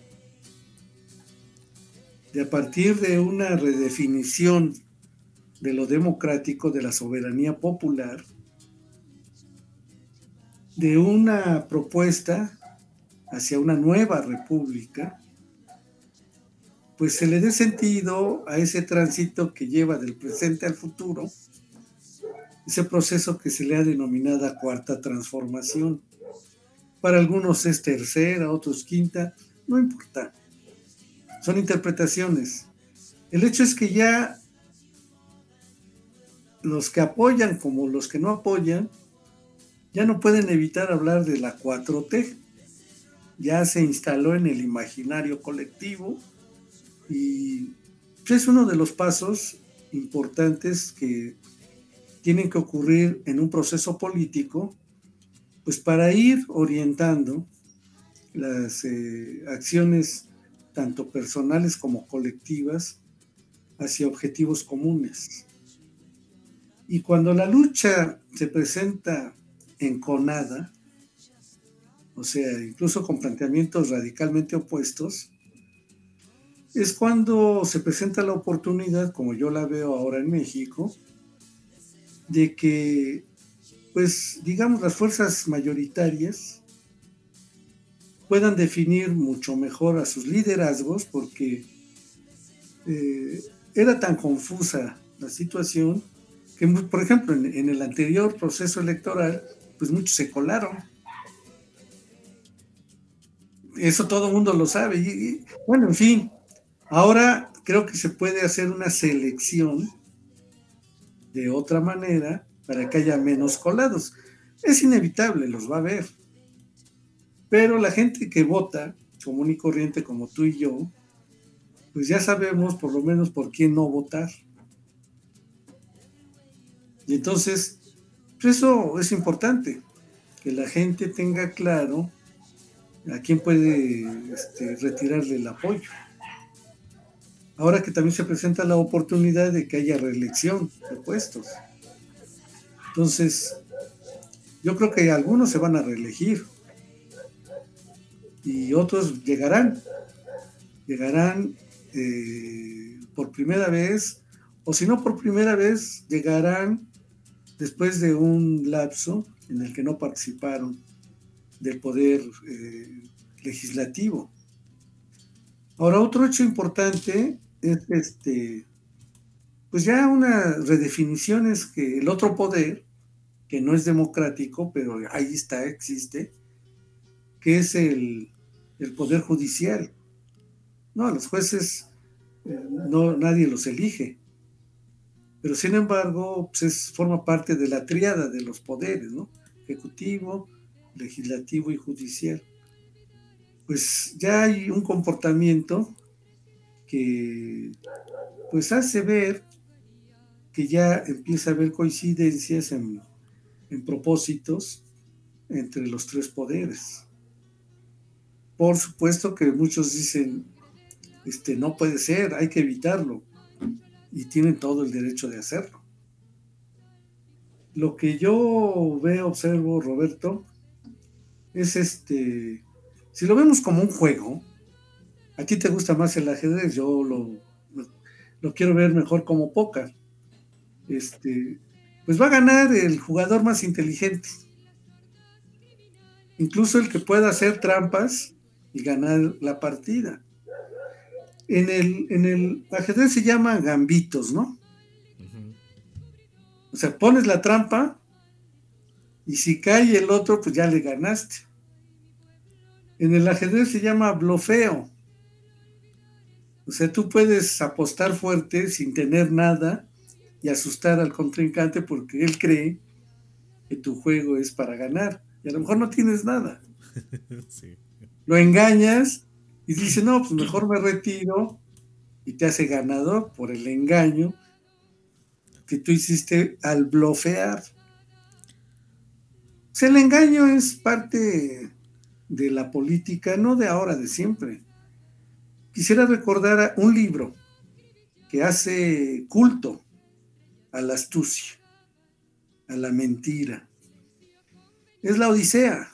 De a partir de una redefinición de lo democrático, de la soberanía popular, de una propuesta hacia una nueva república, pues se le dé sentido a ese tránsito que lleva del presente al futuro, ese proceso que se le ha denominado cuarta transformación. Para algunos es tercera, otros quinta, no importa. Son interpretaciones. El hecho es que ya los que apoyan como los que no apoyan, ya no pueden evitar hablar de la cuatro T. Ya se instaló en el imaginario colectivo y es uno de los pasos importantes que tienen que ocurrir en un proceso político, pues para ir orientando las eh, acciones tanto personales como colectivas hacia objetivos comunes. Y cuando la lucha se presenta enconada, o sea, incluso con planteamientos radicalmente opuestos, es cuando se presenta la oportunidad, como yo la veo ahora en México, de que, pues, digamos, las fuerzas mayoritarias puedan definir mucho mejor a sus liderazgos, porque eh, era tan confusa la situación que, por ejemplo, en, en el anterior proceso electoral, pues muchos se colaron. Eso todo el mundo lo sabe. Y, y, bueno, en fin, ahora creo que se puede hacer una selección de otra manera para que haya menos colados. Es inevitable, los va a haber. Pero la gente que vota, común y corriente como tú y yo, pues ya sabemos por lo menos por quién no votar. Y entonces, pues eso es importante, que la gente tenga claro a quién puede este, retirarle el apoyo. Ahora que también se presenta la oportunidad de que haya reelección de puestos. Entonces, yo creo que algunos se van a reelegir y otros llegarán, llegarán eh, por primera vez, o si no por primera vez, llegarán después de un lapso en el que no participaron del poder eh, legislativo. Ahora, otro hecho importante es este, pues ya una redefinición es que el otro poder, que no es democrático, pero ahí está, existe, que es el, el poder judicial. No, los jueces eh, no, nadie los elige, pero sin embargo pues es, forma parte de la tríada de los poderes, ¿no? Ejecutivo, legislativo y judicial. Pues ya hay un comportamiento que pues hace ver que ya empieza a haber coincidencias en, en propósitos entre los tres poderes. Por supuesto que muchos dicen, este, no puede ser, hay que evitarlo, y tienen todo el derecho de hacerlo. Lo que yo veo, observo, Roberto, es este, si lo vemos como un juego, a ti te gusta más el ajedrez, yo lo, lo quiero ver mejor como póker. Este, pues va a ganar el jugador más inteligente, incluso el que pueda hacer trampas y ganar la partida. En el, en el ajedrez se llama gambitos, ¿no? Uh-huh. O sea, pones la trampa y si cae el otro, pues ya le ganaste. En el ajedrez se llama blofeo. O sea, tú puedes apostar fuerte sin tener nada y asustar al contrincante porque él cree que tu juego es para ganar. Y a lo mejor no tienes nada. Sí. Lo engañas y dice, no, pues mejor me retiro, y te hace ganador por el engaño que tú hiciste al blofear. O sea, el engaño es parte de la política, no de ahora, de siempre. Quisiera recordar un libro que hace culto a la astucia, a la mentira. Es la Odisea.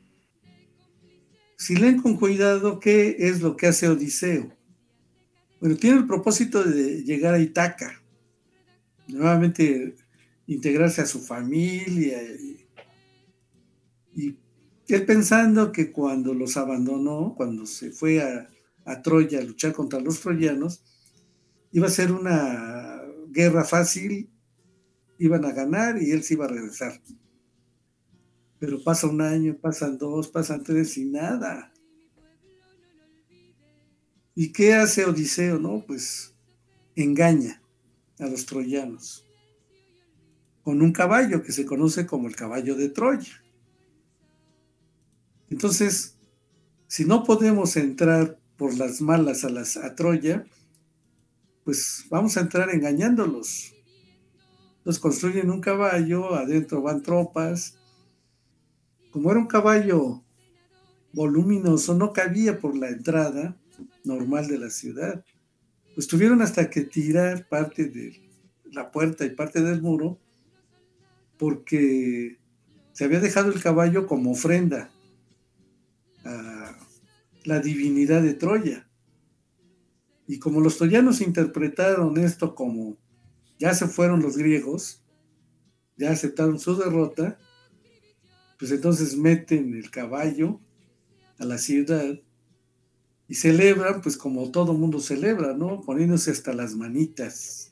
Si leen con cuidado qué es lo que hace Odiseo. Bueno, tiene el propósito de llegar a Ítaca, nuevamente integrarse a su familia, y, y él pensando que cuando los abandonó, cuando se fue a, a Troya a luchar contra los troyanos, iba a ser una guerra fácil, iban a ganar y él se iba a regresar. Pero pasa un año, pasan dos, pasan tres y nada. ¿Y qué hace Odiseo? No, pues engaña a los troyanos con un caballo que se conoce como el caballo de Troya. Entonces, si no podemos entrar por las malas a, las, a Troya, pues vamos a entrar engañándolos. Entonces construyen un caballo, adentro van tropas. Como era un caballo voluminoso, no cabía por la entrada normal de la ciudad. Pues tuvieron hasta que tirar parte de la puerta y parte del muro porque se había dejado el caballo como ofrenda a la divinidad de Troya. Y como los troyanos interpretaron esto como ya se fueron los griegos, ya aceptaron su derrota, pues entonces meten el caballo a la ciudad y celebran, pues como todo mundo celebra, ¿no? Poniéndose hasta las manitas.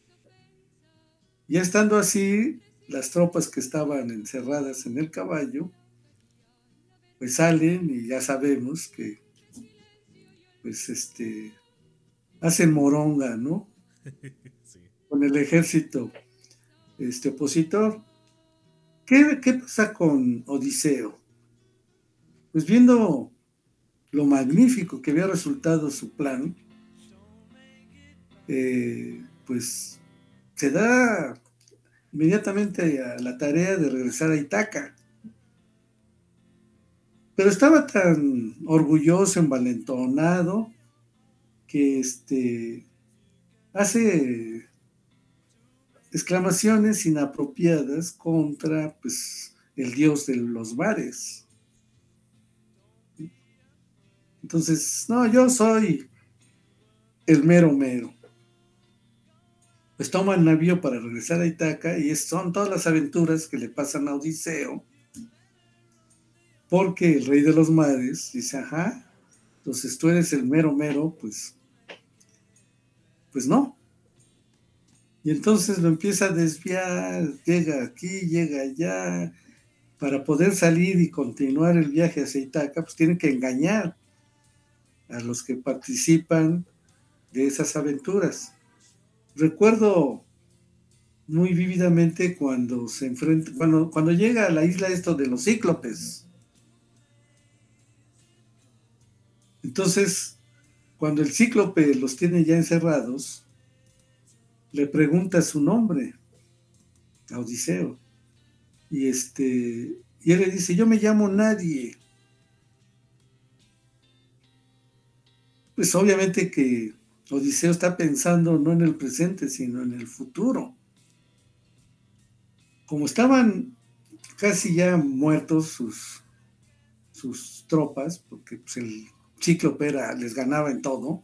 Ya estando así, las tropas que estaban encerradas en el caballo, pues salen y ya sabemos que, pues este, hacen moronga, ¿no? Sí. Con el ejército este, opositor. ¿Qué, ¿Qué pasa con Odiseo? Pues viendo lo magnífico que había resultado su plan, eh, pues se da inmediatamente a la tarea de regresar a Ítaca. Pero estaba tan orgulloso, envalentonado, que este, hace exclamaciones inapropiadas contra pues, el dios de los mares. Entonces, no, yo soy el mero mero. Pues toma el navío para regresar a Ítaca y son todas las aventuras que le pasan a Odiseo, porque el rey de los mares dice, ajá, entonces tú eres el mero mero, pues, pues no. Y entonces lo empieza a desviar, llega aquí, llega allá, para poder salir y continuar el viaje hacia Ítaca, pues tiene que engañar a los que participan de esas aventuras. Recuerdo muy vívidamente cuando se enfrenta, cuando, cuando llega a la isla esto de los cíclopes. Entonces, cuando el cíclope los tiene ya encerrados, le pregunta su nombre a Odiseo. Y, este, y él le dice, yo me llamo Nadie. Pues obviamente que Odiseo está pensando no en el presente, sino en el futuro. Como estaban casi ya muertos sus, sus tropas, porque pues, el Cíclope era, les ganaba en todo,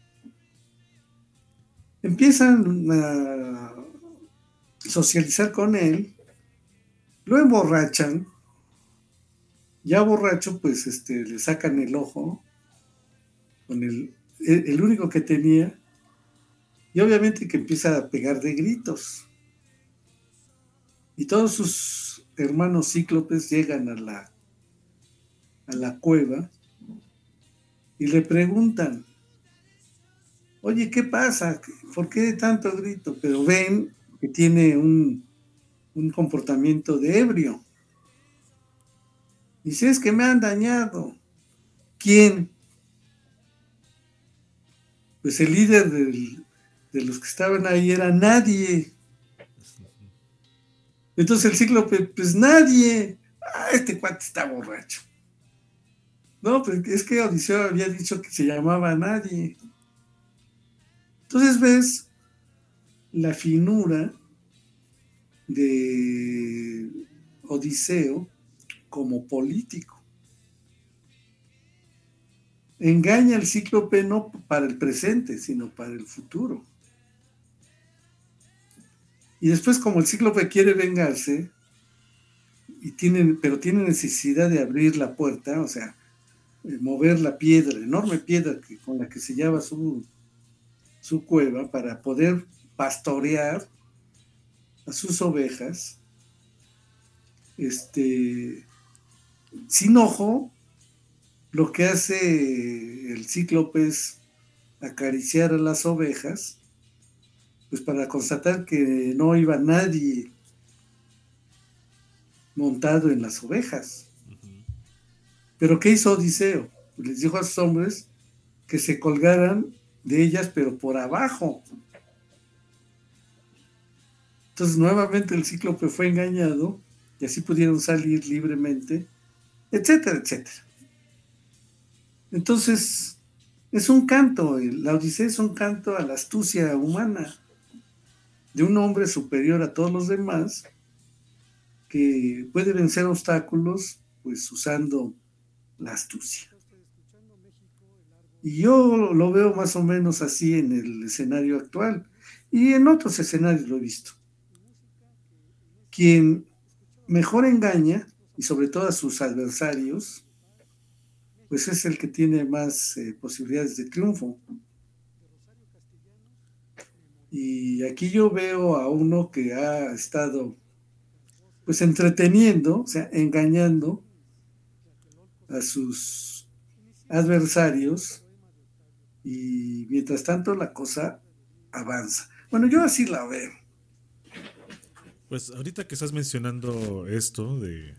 empiezan a socializar con él, lo emborrachan, ya borracho, pues este, le sacan el ojo, con el, el único que tenía, y obviamente que empieza a pegar de gritos. Y todos sus hermanos cíclopes llegan a la, a la cueva y le preguntan, oye, ¿qué pasa? ¿Por qué tanto grito? Pero ven que tiene un, un comportamiento de ebrio. Dice, es que me han dañado. ¿Quién? Pues el líder del, de los que estaban ahí era Nadie. Entonces el cíclope, pues nadie. Ah, este cuate está borracho. No, pues es que Odiseo había dicho que se llamaba Nadie. Entonces ves la finura de Odiseo como político. Engaña al cíclope no para el presente, sino para el futuro. Y después, como el cíclope quiere vengarse, y tiene, pero tiene necesidad de abrir la puerta, o sea, mover la piedra, la enorme piedra que, con la que sellaba su, su cueva, para poder pastorear a sus ovejas, este, sin ojo, lo que hace el cíclope es acariciar a las ovejas, pues para constatar que no iba nadie montado en las ovejas. Uh-huh. Pero ¿qué hizo Odiseo? Pues les dijo a sus hombres que se colgaran de ellas, pero por abajo. Entonces nuevamente el cíclope fue engañado y así pudieron salir libremente, etcétera, etcétera. Entonces es un canto, la Odisea es un canto a la astucia humana de un hombre superior a todos los demás que puede vencer obstáculos pues usando la astucia. Y yo lo veo más o menos así en el escenario actual y en otros escenarios lo he visto. Quien mejor engaña, y sobre todo a sus adversarios, pues es el que tiene más eh, posibilidades de triunfo. Y aquí yo veo a uno que ha estado pues entreteniendo, o sea, engañando a sus adversarios, y mientras tanto la cosa avanza. Bueno, yo así la veo. Pues ahorita que estás mencionando esto de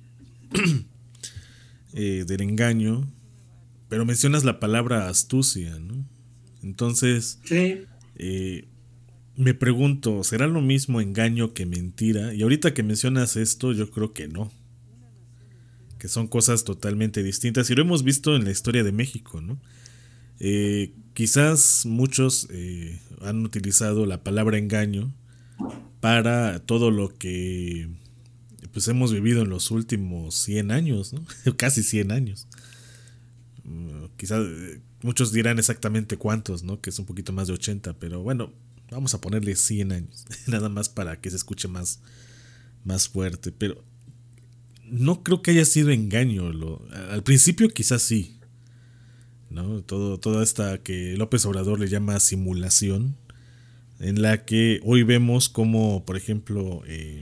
eh, del engaño, pero mencionas la palabra astucia, ¿no? Entonces, sí. eh, me pregunto, ¿será lo mismo engaño que mentira? Y ahorita que mencionas esto, yo creo que no. Que son cosas totalmente distintas. Y lo hemos visto en la historia de México, ¿no? Eh, quizás muchos eh, han utilizado la palabra engaño para todo lo que pues hemos vivido en los últimos cien años, ¿no? Casi cien años. Uh, quizás eh, muchos dirán exactamente cuántos, ¿no? Que es un poquito más de ochenta, pero bueno, vamos a ponerle cien años, nada más para que se escuche más, más fuerte. Pero no creo que haya sido engaño. Lo, al principio quizás sí, ¿no? Todo, toda esta que López Obrador le llama simulación, en la que hoy vemos como, por ejemplo, eh,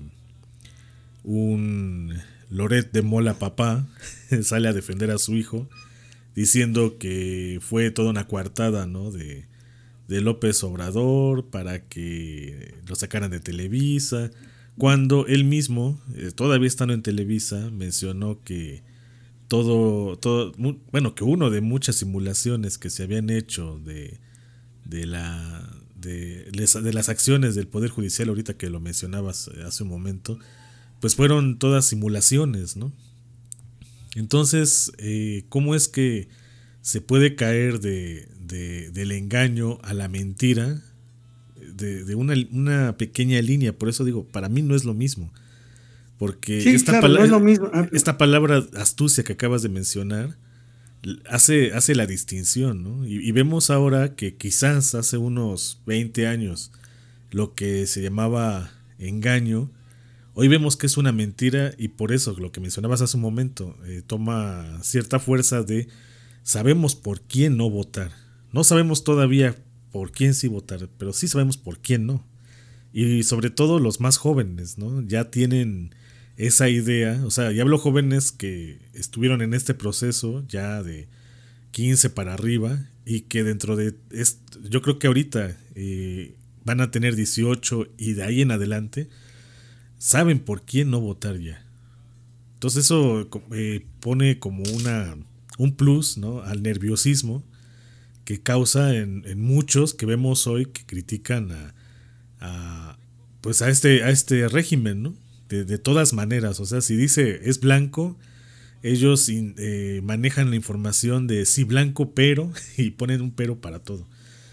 un Loret de Mola papá sale a defender a su hijo, diciendo que fue toda una coartada, ¿no? de, de López Obrador para que lo sacaran de Televisa, cuando él mismo, eh, todavía estando en Televisa, mencionó que todo, todo, bueno, que uno de muchas simulaciones que se habían hecho de, de la de, de las acciones del Poder Judicial, ahorita que lo mencionabas hace un momento, pues fueron todas simulaciones, ¿no? Entonces, eh, ¿cómo es que se puede caer de, de, del engaño a la mentira de, de una, una pequeña línea? Por eso digo, para mí no es lo mismo. Porque sí, esta, claro, pala- no es lo mismo. Ah, esta palabra astucia que acabas de mencionar hace, hace la distinción, ¿no? Y, y vemos ahora que quizás hace unos veinte años lo que se llamaba engaño, hoy vemos que es una mentira, y por eso lo que mencionabas hace un momento eh, toma cierta fuerza de sabemos por quién no votar. No sabemos todavía por quién sí votar, pero sí sabemos por quién no. Y sobre todo los más jóvenes, ¿no? Ya tienen esa idea, o sea, ya hablo jóvenes que estuvieron en este proceso ya de quince para arriba y que dentro de, esto, yo creo que ahorita eh, van a tener dieciocho y de ahí en adelante, saben por quién no votar ya. Entonces eso eh, pone como una un plus, ¿no?, al nerviosismo que causa en, en muchos que vemos hoy que critican a, a pues a este a este régimen, ¿no? De, de todas maneras, o sea, si dice es blanco, ellos eh, manejan la información de sí blanco pero y ponen un pero para todo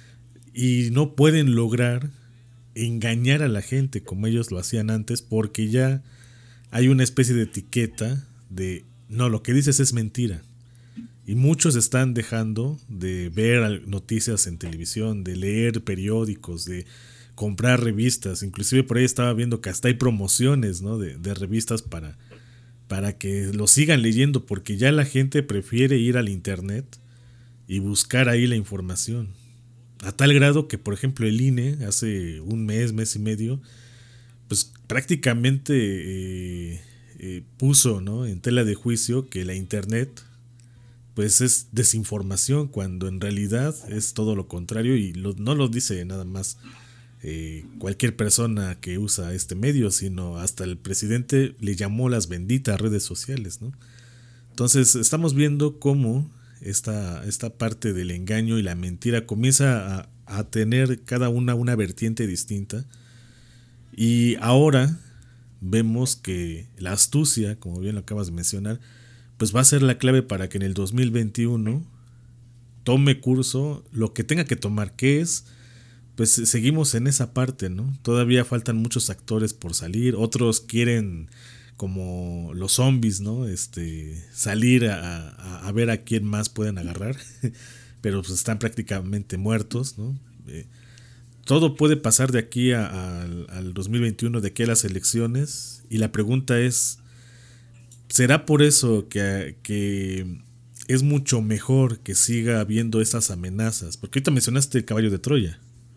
y no pueden lograr engañar a la gente como ellos lo hacían antes, porque ya hay una especie de etiqueta de no, lo que dices es mentira. Y muchos están dejando de ver noticias en televisión, de leer periódicos, de comprar revistas. Inclusive por ahí estaba viendo que hasta hay promociones, ¿no?, de, de revistas para, para que lo sigan leyendo, porque ya la gente prefiere ir al internet y buscar ahí la información. A tal grado que, por ejemplo, el I N E hace un mes, mes y medio, pues prácticamente eh, eh, puso, ¿no?, en tela de juicio que la internet pues es desinformación, cuando en realidad es todo lo contrario, y lo, no lo dice nada más eh, cualquier persona que usa este medio, sino hasta el presidente le llamó las benditas redes sociales, ¿no? Entonces estamos viendo cómo esta, esta parte del engaño y la mentira comienza a, a tener cada una una vertiente distinta, y ahora vemos que la astucia, como bien lo acabas de mencionar, pues va a ser la clave para que en el dos mil veintiuno tome curso lo que tenga que tomar, que es, pues seguimos en esa parte, ¿no? Todavía faltan muchos actores por salir, otros quieren, como los zombies, ¿no?, este, salir a, a, a ver a quién más pueden agarrar, pero pues están prácticamente muertos, ¿no? Eh, todo puede pasar de aquí a, a, al dos mil veintiuno, de aquí a las elecciones, y la pregunta es, ¿será por eso que, que es mucho mejor que siga habiendo esas amenazas? Porque ahorita mencionaste el caballo de Troya.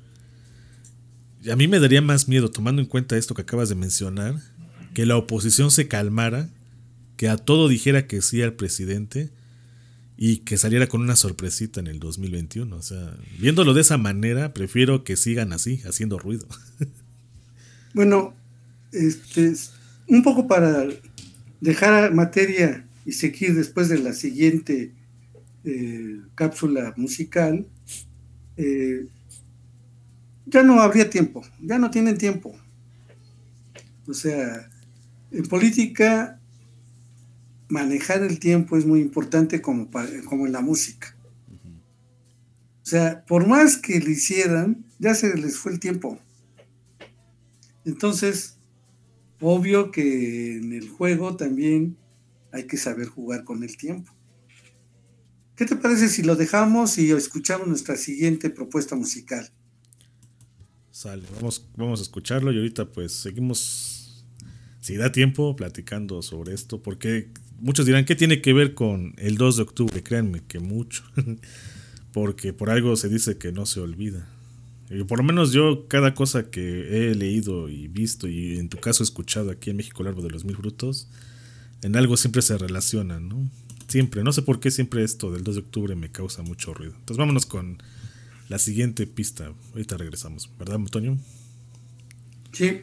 A mí me daría más miedo, tomando en cuenta esto que acabas de mencionar, que la oposición se calmara, que a todo dijera que sí al presidente y que saliera con una sorpresita en el dos mil veintiuno. O sea, viéndolo de esa manera, prefiero que sigan así, haciendo ruido. Bueno, este, un poco para dejar materia y seguir después de la siguiente eh, cápsula musical, eh, ya no habría tiempo, ya no tienen tiempo. O sea, en política manejar el tiempo es muy importante, como, para, como en la música. O sea, por más que lo hicieran, ya se les fue el tiempo. Entonces, obvio que en el juego también hay que saber jugar con el tiempo. ¿Qué te parece si lo dejamos y escuchamos nuestra siguiente propuesta musical? Sale, vamos, vamos a escucharlo, y ahorita pues seguimos, si da tiempo, platicando sobre esto, porque muchos dirán, ¿qué tiene que ver con el dos de octubre? Créanme que mucho, porque por algo se dice que no se olvida. Y por lo menos yo, cada cosa que he leído y visto, y en tu caso escuchado aquí en México el árbol de los mil frutos, en algo siempre se relaciona, ¿no? Siempre, no sé por qué siempre esto del dos de octubre me causa mucho ruido. Entonces vámonos con la siguiente pista. Ahorita regresamos, ¿verdad, Antonio? Sí.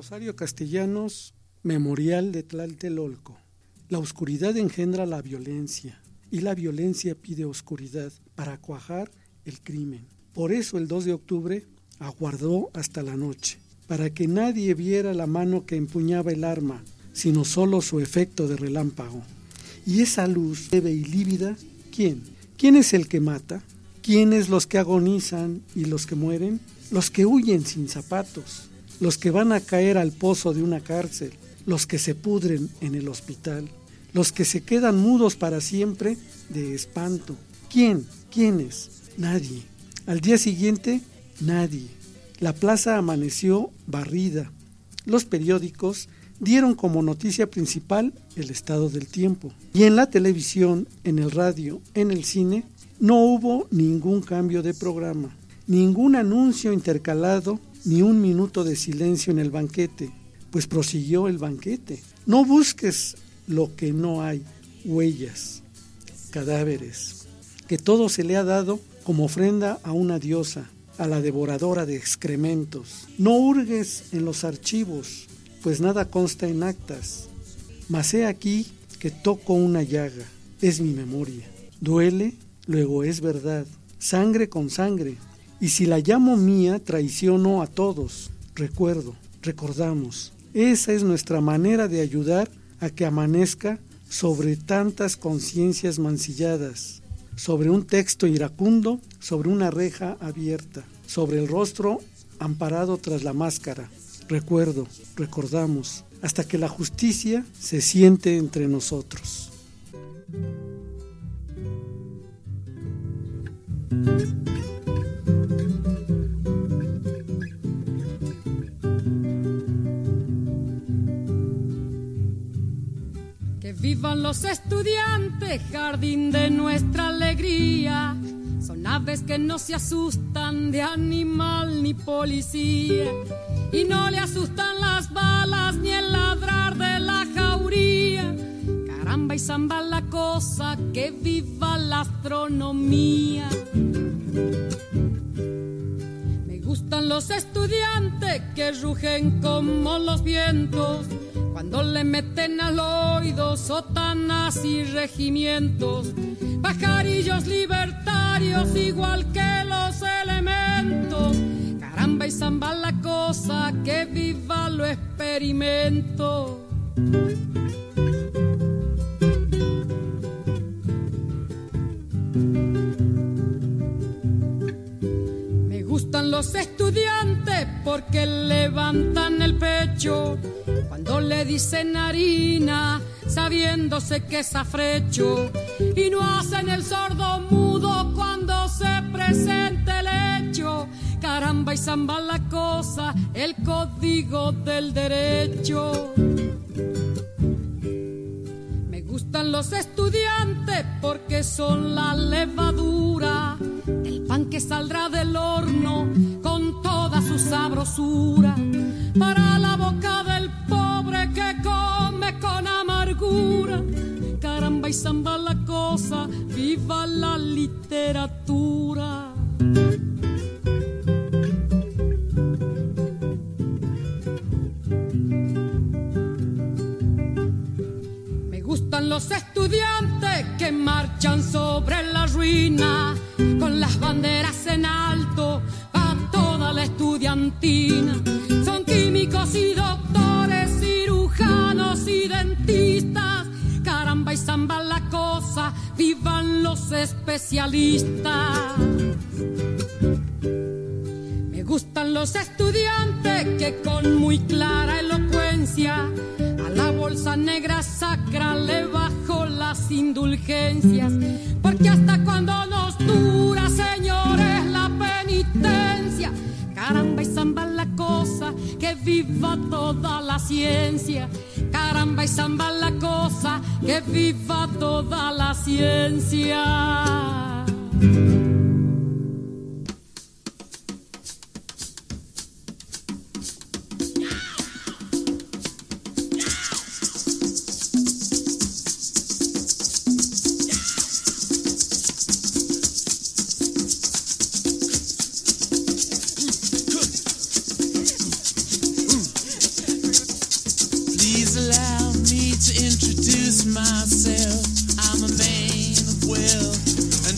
Rosario Castellanos, Memorial de Tlatelolco. La oscuridad engendra la violencia y la violencia pide oscuridad para cuajar el crimen. Por eso el dos de octubre aguardó hasta la noche, para que nadie viera la mano que empuñaba el arma, sino solo su efecto de relámpago. Y esa luz leve y lívida, ¿quién? ¿Quién es el que mata? ¿Quiénes los que agonizan y los que mueren? Los que huyen sin zapatos, los que van a caer al pozo de una cárcel, los que se pudren en el hospital, los que se quedan mudos para siempre de espanto. ¿Quién? ¿Quiénes? Nadie. Al día siguiente, nadie. La plaza amaneció barrida. Los periódicos dieron como noticia principal el estado del tiempo. Y en la televisión, en el radio, en el cine, no hubo ningún cambio de programa, ningún anuncio intercalado, ni un minuto de silencio en el banquete, pues prosiguió el banquete. No busques lo que no hay, huellas, cadáveres, que todo se le ha dado como ofrenda a una diosa, a la devoradora de excrementos. No hurgues en los archivos, pues nada consta en actas, mas he aquí que toco una llaga, es mi memoria. Duele, luego es verdad, sangre con sangre, y si la llamo mía, traiciono a todos. Recuerdo, recordamos. Esa es nuestra manera de ayudar a que amanezca sobre tantas conciencias mancilladas, sobre un texto iracundo, sobre una reja abierta, sobre el rostro amparado tras la máscara. Recuerdo, recordamos, hasta que la justicia se siente entre nosotros. Que vivan los estudiantes, jardín de nuestra alegría. Son aves que no se asustan de animal ni policía, y no le asustan las balas ni el ladrar de la jauría. Caramba y zamba la cosa, que viva la astronomía. Me gustan los estudiantes que rugen como los vientos, cuando le meten al oído sotanas y regimientos. Pajarillos libertarios igual que los elementos. Caramba y zamba la cosa, que viva lo experimento. Me gustan los estudiantes porque levantan el pecho cuando le dicen harina, sabiéndose que es afrecho, y no hacen el sordo mudo cuando se presente el hecho. Caramba y zamba la cosa, el código del derecho. Me gustan los estudiantes porque son la levadura del pan que saldrá del horno con toda su sabrosura, para la boca del pobre que come con amargura. Caramba y zamba la cosa, viva la literatura. Me gustan los estudiantes que marchan sobre la ruina con las banderas en alto a toda la estudiantina. Son químicos y doctores, cirujanos y dentistas. Caramba y zamba la cosa, vivan los especialistas. Me gustan los estudiantes que con muy clara elocuencia a la bolsa negra sacra le bajo las indulgencias, porque hasta cuando nos dura, señores, la penitencia. Caramba y zamba la cosa, que viva toda la ciencia. Caramba y zamba la cosa, que viva toda la ciencia.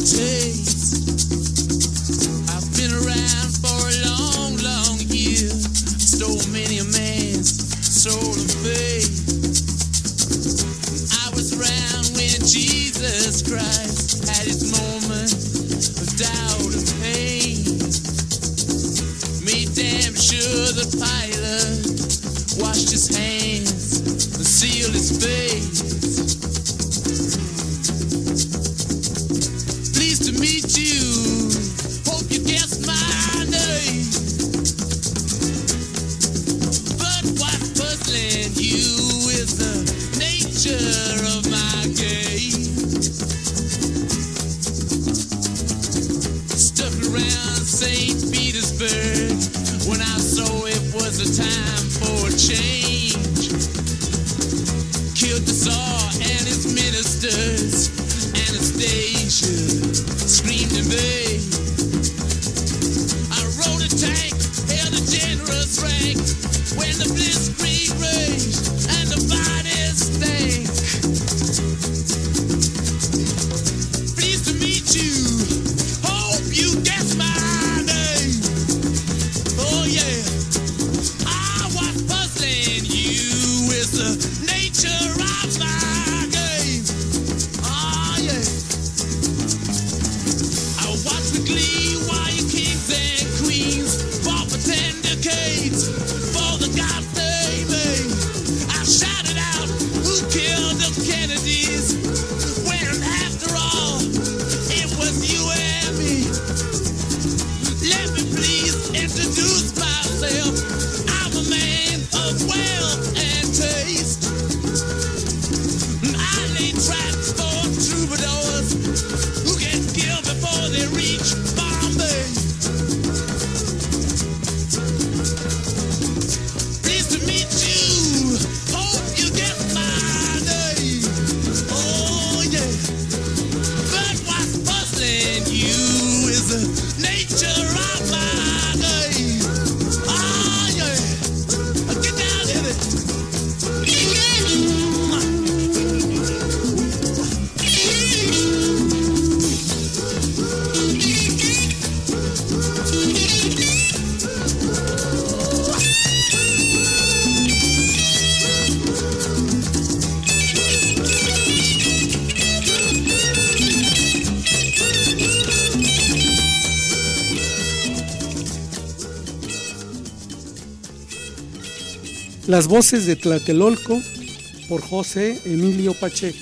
taste. I've been around for a long, long year. Stole many a man's soul of faith. I was around when Jesus Christ had his moment of doubt and pain. Made damn sure the pilot washed his hands and sealed his face. Pleased to meet you. Hope you guessed my name. But what's puzzling you is the nature of my game. Stuck around Saint Petersburg when I saw it was a time for a change. Killed the Tsar and his ministers. Anastasia screamed in vain. I rode a tank, held a generous rank when the blitzkrieg raged and the bodies stank. Pleased to meet you. Hope you guess my name. Oh yeah. Ah, what's puzzling you is the nature of my game. Ah yeah. I watch with glee while you kings and queens fought for ten decades for the gods they made. I shouted out, who killed the Kennedys? When after all, it was you and me. Let me please introduce myself. I'm a man of wealth and taste. I lay traps for troubadours who get killed before they reach Bombay. Pleased to meet you. Hope you get my name. Oh yeah. But what's puzzling you is the nature of my game. Ah yeah. Get down in it. Las voces de Tlatelolco por José Emilio Pacheco.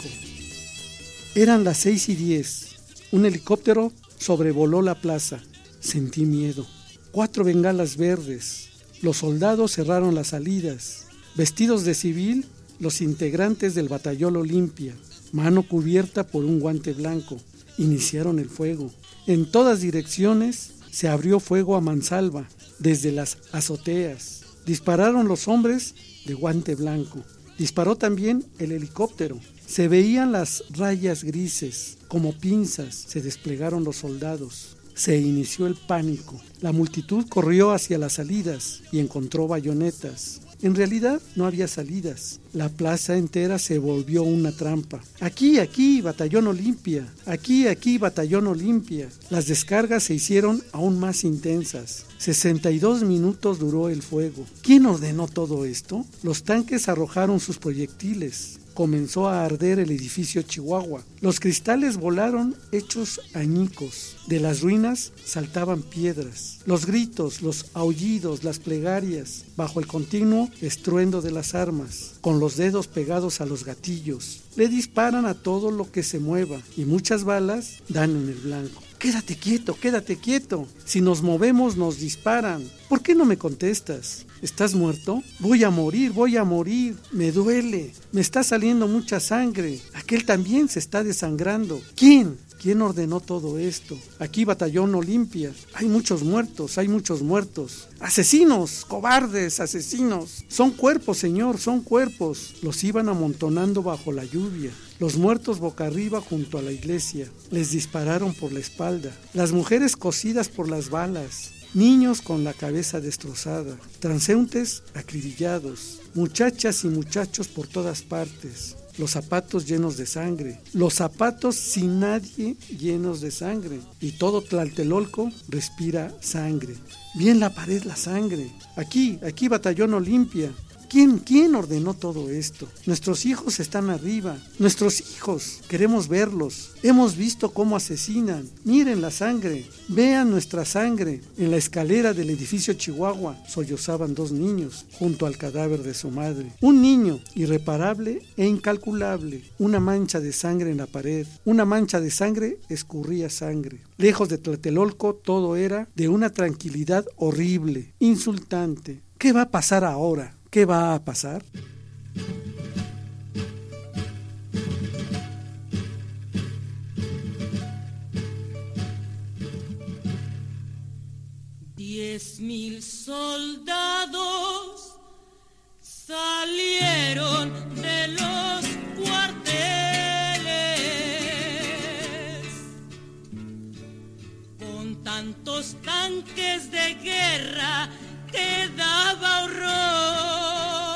Eran las seis y diez. Un helicóptero sobrevoló la plaza. Sentí miedo. Cuatro bengalas verdes. Los soldados cerraron las salidas. Vestidos de civil, los integrantes del batallón Olimpia, mano cubierta por un guante blanco, iniciaron el fuego. En todas direcciones se abrió fuego a mansalva, desde las azoteas. Dispararon los hombres de guante blanco. Disparó también el helicóptero. Se veían las rayas grises, como pinzas. Se desplegaron los soldados. Se inició el pánico. La multitud corrió hacia las salidas y encontró bayonetas. En realidad no había salidas. La plaza entera se volvió una trampa. Aquí, aquí, batallón Olimpia. Aquí, aquí, batallón Olimpia. Las descargas se hicieron aún más intensas. sesenta y dos minutos duró el fuego. ¿Quién ordenó todo esto? Los tanques arrojaron sus proyectiles. Comenzó a arder el edificio Chihuahua. Los cristales volaron hechos añicos. De las ruinas saltaban piedras. Los gritos, los aullidos, las plegarias, bajo el continuo estruendo de las armas, con los dedos pegados a los gatillos. Le disparan a todo lo que se mueva y muchas balas dan en el blanco. Quédate quieto, quédate quieto. Si nos movemos nos disparan. ¿Por qué no me contestas? ¿Estás muerto? Voy a morir, voy a morir. Me duele. Me está saliendo mucha sangre. Aquel también se está desangrando. ¿Quién? ¿Quién ordenó todo esto? Aquí batallón Olimpia. Hay muchos muertos, hay muchos muertos. ¡Asesinos! ¡Cobardes! ¡Asesinos! Son cuerpos, señor, son cuerpos. Los iban amontonando bajo la lluvia. Los muertos boca arriba junto a la iglesia. Les dispararon por la espalda. Las mujeres cosidas por las balas. Niños con la cabeza destrozada. Transeúntes acribillados. Muchachas y muchachos por todas partes. los zapatos llenos de sangre, los zapatos sin nadie llenos de sangre, y todo Tlatelolco respira sangre. Bien la pared la sangre. Aquí, aquí Batallón Olimpia. ¿Quién, ¿Quién ordenó todo esto? Nuestros hijos están arriba. Nuestros hijos. Queremos verlos. Hemos visto cómo asesinan. Miren la sangre. Vean nuestra sangre. En la escalera del edificio Chihuahua sollozaban dos niños junto al cadáver de su madre. Un niño irreparable e incalculable. Una mancha de sangre en la pared. Una mancha de sangre escurría sangre. Lejos de Tlatelolco todo era de una tranquilidad horrible, insultante. ¿Qué va a pasar ahora? ¿Qué va a pasar? Diez mil soldados salieron de los cuarteles con tantos tanques de guerra que daba horror.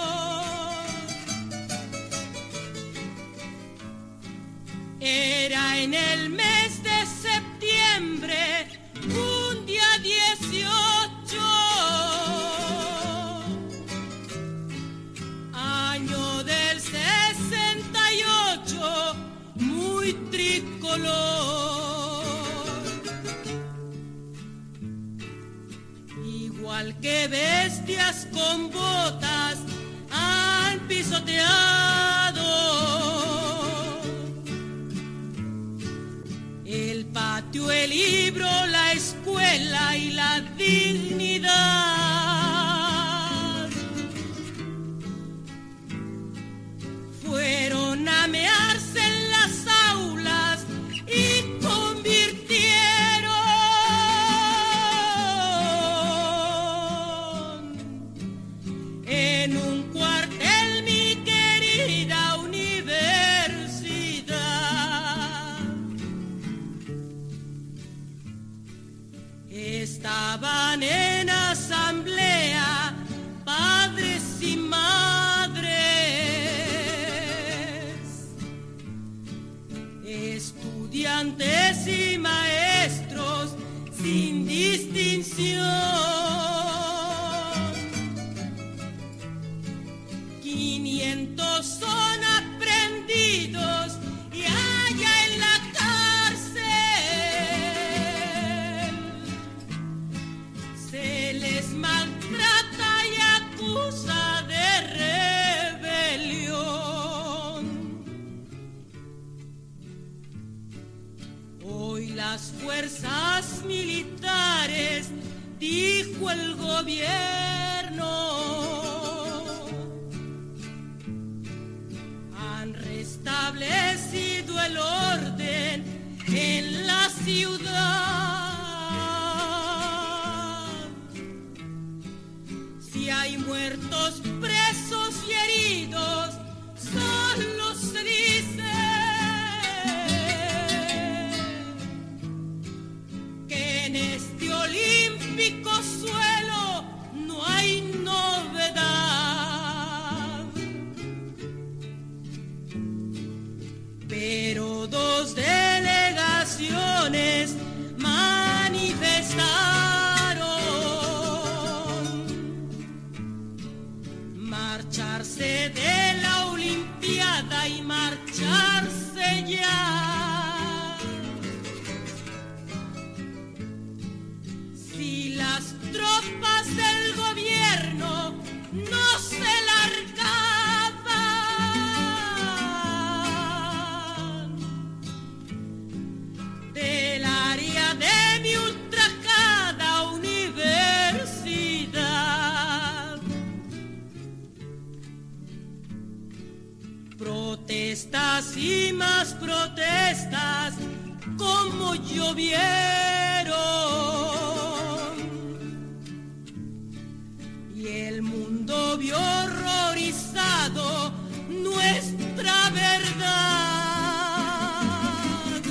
Era en el mes de septiembre, un día dieciocho, año del sesenta y ocho, muy tricolor. Igual que bestias con botas han pisoteado el patio, el libro, la escuela y la dignidad. Fueron a mearse en las aulas y convirtieron en un cuartel mi querida universidad. Estaban en asamblea padres y madres, estudiantes y maestros sin distinción. Quinientos son aprendidos y allá en la cárcel se les maltrata y acusa de rebelión. Hoy las fuerzas militares, dijo el gobierno, han restablecido el orden en la ciudad. Si hay muertos, presos y heridos, solo se dice que en este olímpico suelo no hay novedad. Pero dos delegaciones manifestaron marcharse de la Olimpiada y marcharse ya. Si las tropas del gobierno no se largaban del área de mi ultrajada universidad, protestas y más protestas como llovieron, y el mundo vio horrorizado nuestra verdad.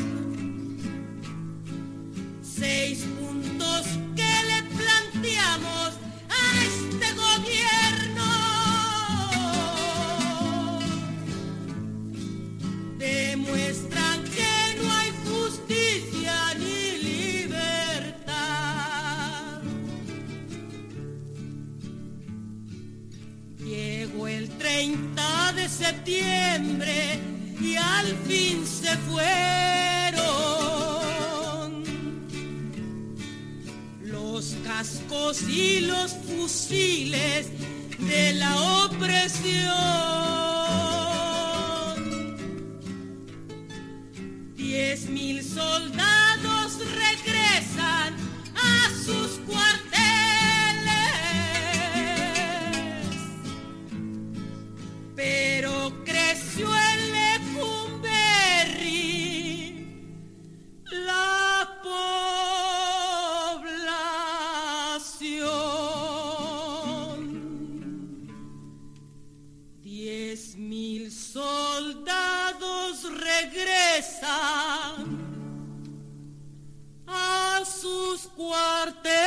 Seis puntos que le planteamos a este gobierno septiembre y al fin se fueron. Los cascos y los fusiles de la opresión. Diez mil soldados regresan a sus cuarteles, pero creció en Lecumberri la población. Diez mil soldados regresan a sus cuarteles.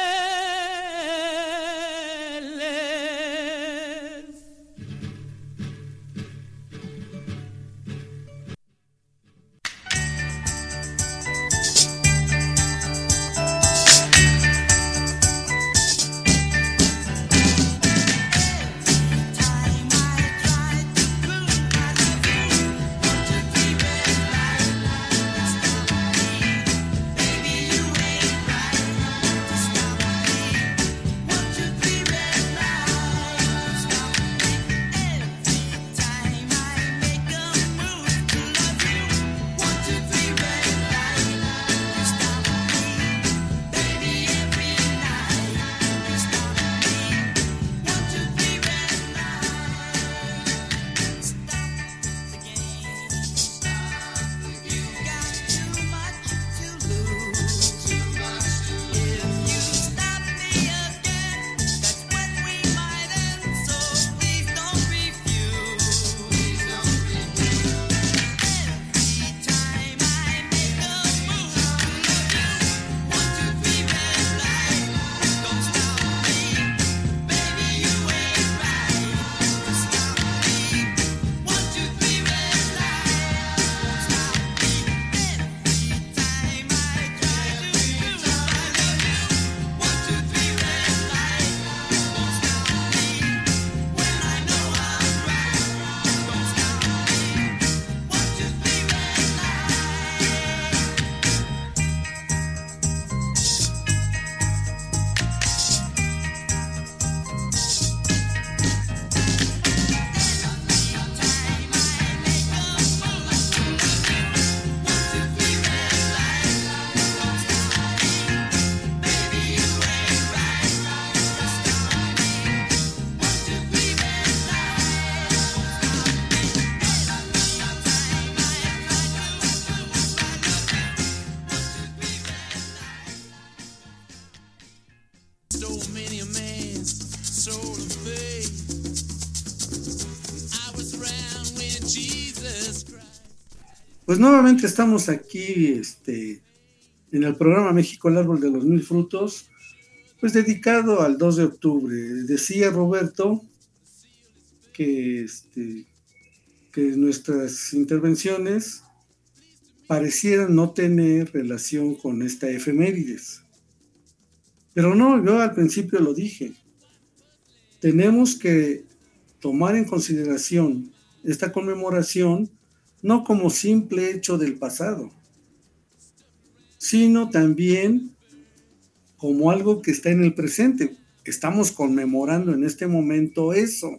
Pues nuevamente estamos aquí este, en el programa México, el árbol de los mil frutos, pues dedicado al dos de octubre. Decía Roberto que, este, que nuestras intervenciones parecieran no tener relación con esta efemérides. Pero no, yo al principio lo dije. Tenemos que tomar en consideración esta conmemoración no como simple hecho del pasado, sino también como algo que está en el presente. Estamos conmemorando en este momento eso,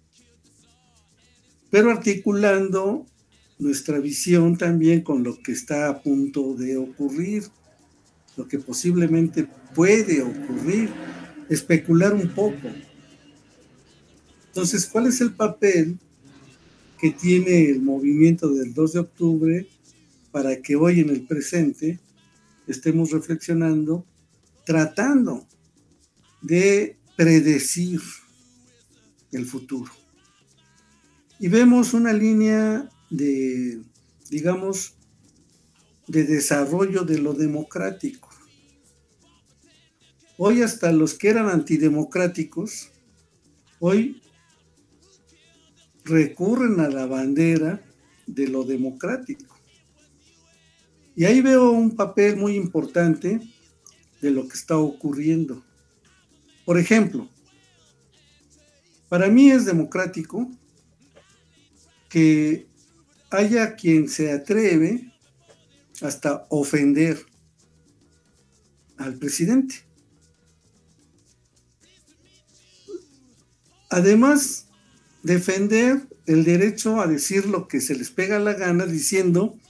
pero articulando nuestra visión también con lo que está a punto de ocurrir, lo que posiblemente puede ocurrir, especular un poco. Entonces, ¿cuál es el papel que tiene el movimiento del dos de octubre para que hoy en el presente estemos reflexionando, tratando de predecir el futuro? Y vemos una línea de, digamos, de desarrollo de lo democrático. Hoy hasta los que eran antidemocráticos, hoy recurren a la bandera de lo democrático. Y ahí veo un papel muy importante de lo que está ocurriendo. Por ejemplo, para mí es democrático que haya quien se atreve hasta ofender al presidente. Además, defender el derecho a decir lo que se les pega la gana, diciendo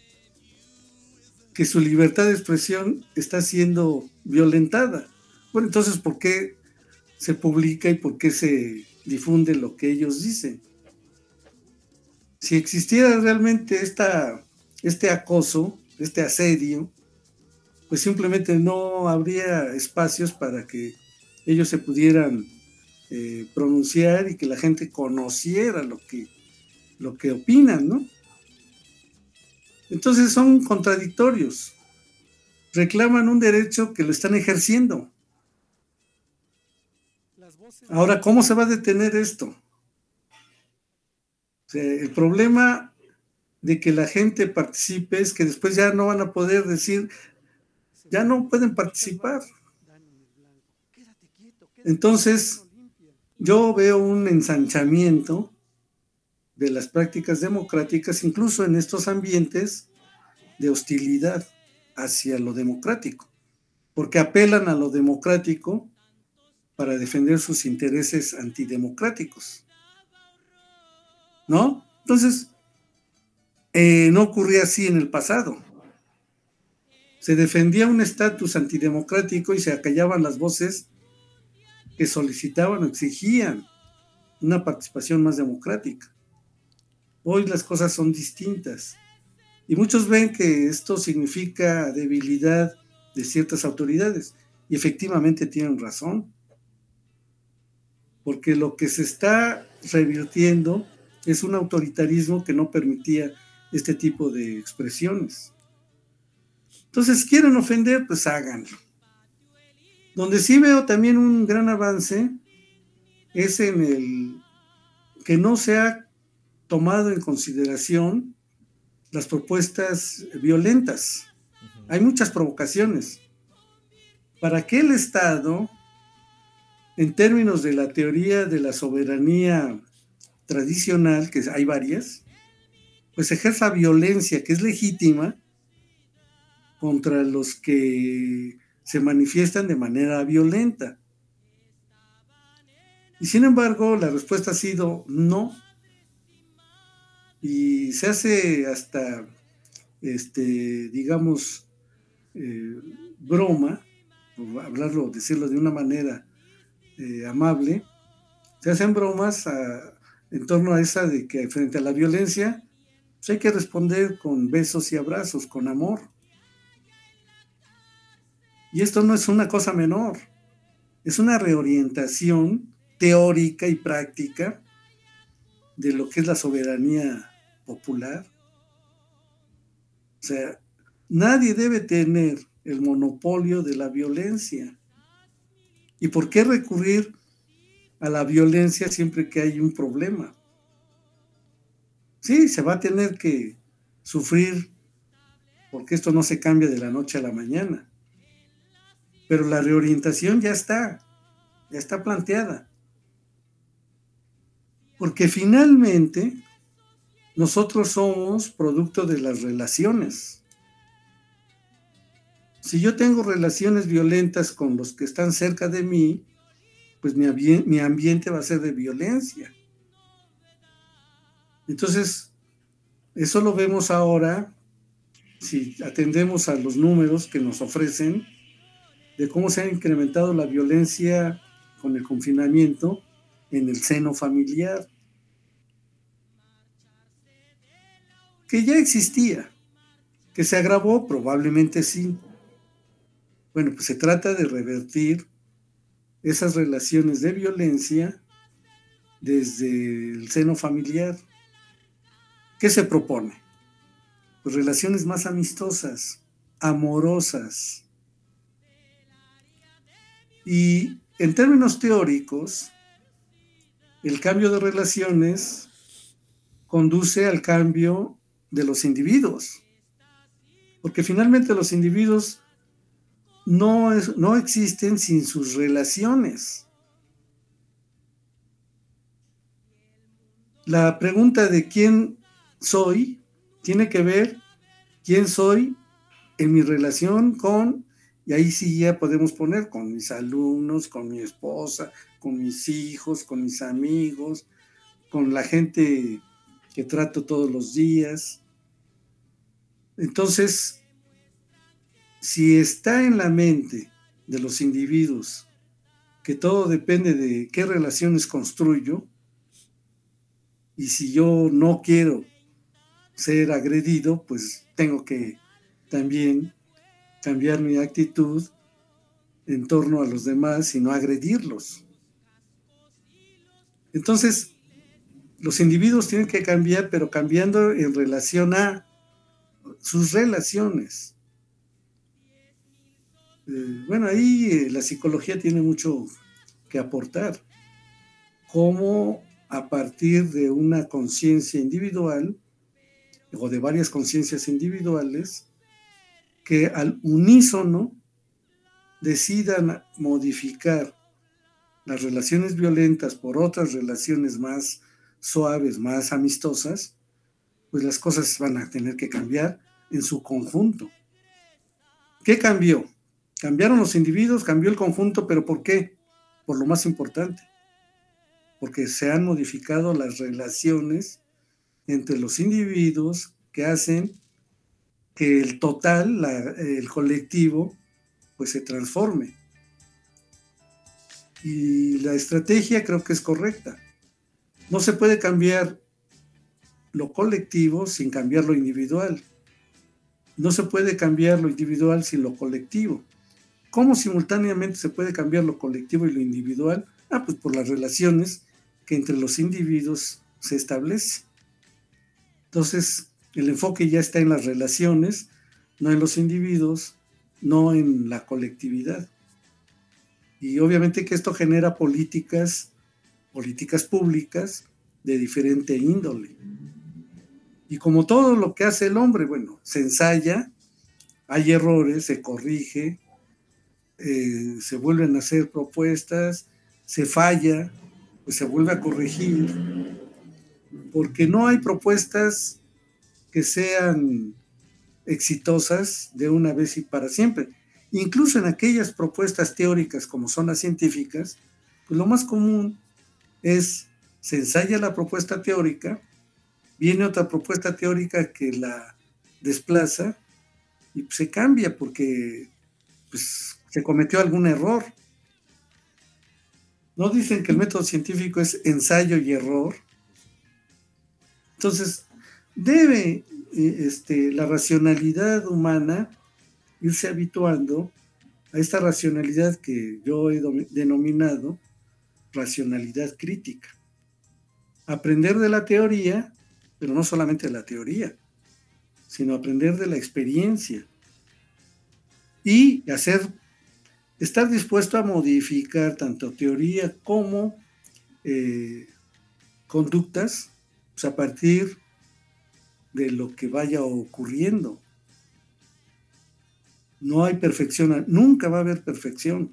que su libertad de expresión está siendo violentada. Bueno, entonces, ¿por qué se publica y por qué se difunde lo que ellos dicen? Si existiera realmente esta, este acoso, este asedio, pues simplemente no habría espacios para que ellos se pudieran eh, pronunciar y que la gente conociera lo que, lo que opinan, ¿no? Entonces son contradictorios. Reclaman un derecho que lo están ejerciendo. Ahora, ¿cómo se va a detener esto? O sea, el problema de que la gente participe es que después ya no van a poder decir, ya no pueden participar. Entonces, yo veo un ensanchamiento de las prácticas democráticas, incluso en estos ambientes de hostilidad hacia lo democrático, porque apelan a lo democrático para defender sus intereses antidemocráticos, ¿no? Entonces, eh, no ocurría así en el pasado. Se defendía un estatus antidemocrático y se acallaban las voces que solicitaban o exigían una participación más democrática. Hoy las cosas son distintas y muchos ven que esto significa debilidad de ciertas autoridades y efectivamente tienen razón, porque lo que se está revirtiendo es un autoritarismo que no permitía este tipo de expresiones. Entonces, ¿quieren ofender? Pues háganlo. Donde sí veo también un gran avance es en el que no se ha tomado en consideración las propuestas violentas. Uh-huh. Hay muchas provocaciones. ¿Para qué el Estado, en términos de la teoría de la soberanía tradicional, que hay varias, pues ejerza violencia que es legítima contra los que se manifiestan de manera violenta? Y sin embargo, la respuesta ha sido no. Y se hace hasta, este, digamos, eh, broma, por hablarlo, decirlo de una manera eh, amable, se hacen bromas a, en torno a esa de que frente a la violencia pues hay que responder con besos y abrazos, con amor. Y esto no es una cosa menor, es una reorientación teórica y práctica de lo que es la soberanía popular. O sea, nadie debe tener el monopolio de la violencia. ¿Y por qué recurrir a la violencia siempre que hay un problema? Sí, se va a tener que sufrir porque esto no se cambia de la noche a la mañana. Pero la reorientación ya está, ya está planteada. Porque finalmente nosotros somos producto de las relaciones. Si yo tengo relaciones violentas con los que están cerca de mí, pues mi, ambi- mi ambiente va a ser de violencia. Entonces, eso lo vemos ahora, si atendemos a los números que nos ofrecen, de cómo se ha incrementado la violencia con el confinamiento en el seno familiar, que ya existía, que se agravó, probablemente sí. Bueno, pues se trata de revertir esas relaciones de violencia desde el seno familiar. ¿Qué se propone? Pues relaciones más amistosas, amorosas. Y en términos teóricos, el cambio de relaciones conduce al cambio de los individuos, porque finalmente los individuos no, es, no existen sin sus relaciones. la pregunta de quién soy tiene que ver quién soy en mi relación con, y ahí sí ya podemos poner con mis alumnos, con mi esposa, con mis hijos, con mis amigos, con la gente que trato todos los días. Entonces, si está en la mente de los individuos que todo depende de qué relaciones construyo, y si yo no quiero ser agredido, pues tengo que también cambiar mi actitud en torno a los demás y no agredirlos. Entonces, los individuos tienen que cambiar, pero cambiando en relación a sus relaciones. Eh, bueno, ahí eh, la psicología tiene mucho que aportar. Cómo a partir de una conciencia individual o de varias conciencias individuales que al unísono decidan modificar las relaciones violentas por otras relaciones más suaves, más amistosas, pues las cosas van a tener que cambiar en su conjunto. ¿Qué cambió? Cambiaron los individuos, cambió el conjunto, pero ¿por qué? Por lo más importante, porque se han modificado las relaciones entre los individuos que hacen que el total, la, el colectivo, pues se transforme. Y la estrategia creo que es correcta. No se puede cambiar lo colectivo sin cambiar lo individual. No se puede cambiar lo individual sin lo colectivo. ¿Cómo simultáneamente se puede cambiar lo colectivo y lo individual? Ah, pues por las relaciones que entre los individuos se establece. Entonces, el enfoque ya está en las relaciones, no en los individuos, no en la colectividad. Y obviamente que esto genera políticas, políticas públicas de diferente índole. Y como todo lo que hace el hombre, bueno, se ensaya, hay errores, se corrige, eh, se vuelven a hacer propuestas, se falla, pues se vuelve a corregir, porque no hay propuestas que sean exitosas de una vez y para siempre. Incluso en aquellas propuestas teóricas como son las científicas, pues lo más común es, se ensaya la propuesta teórica, viene otra propuesta teórica que la desplaza y se cambia porque pues, se cometió algún error. ¿No dicen que el método científico es ensayo y error? Entonces, debe este, la racionalidad humana irse habituando a esta racionalidad que yo he denominado racionalidad crítica. Aprender de la teoría, pero no solamente de la teoría, sino aprender de la experiencia y hacer, estar dispuesto a modificar tanto teoría como eh, conductas, pues a partir de lo que vaya ocurriendo. No hay perfección, nunca va a haber perfección.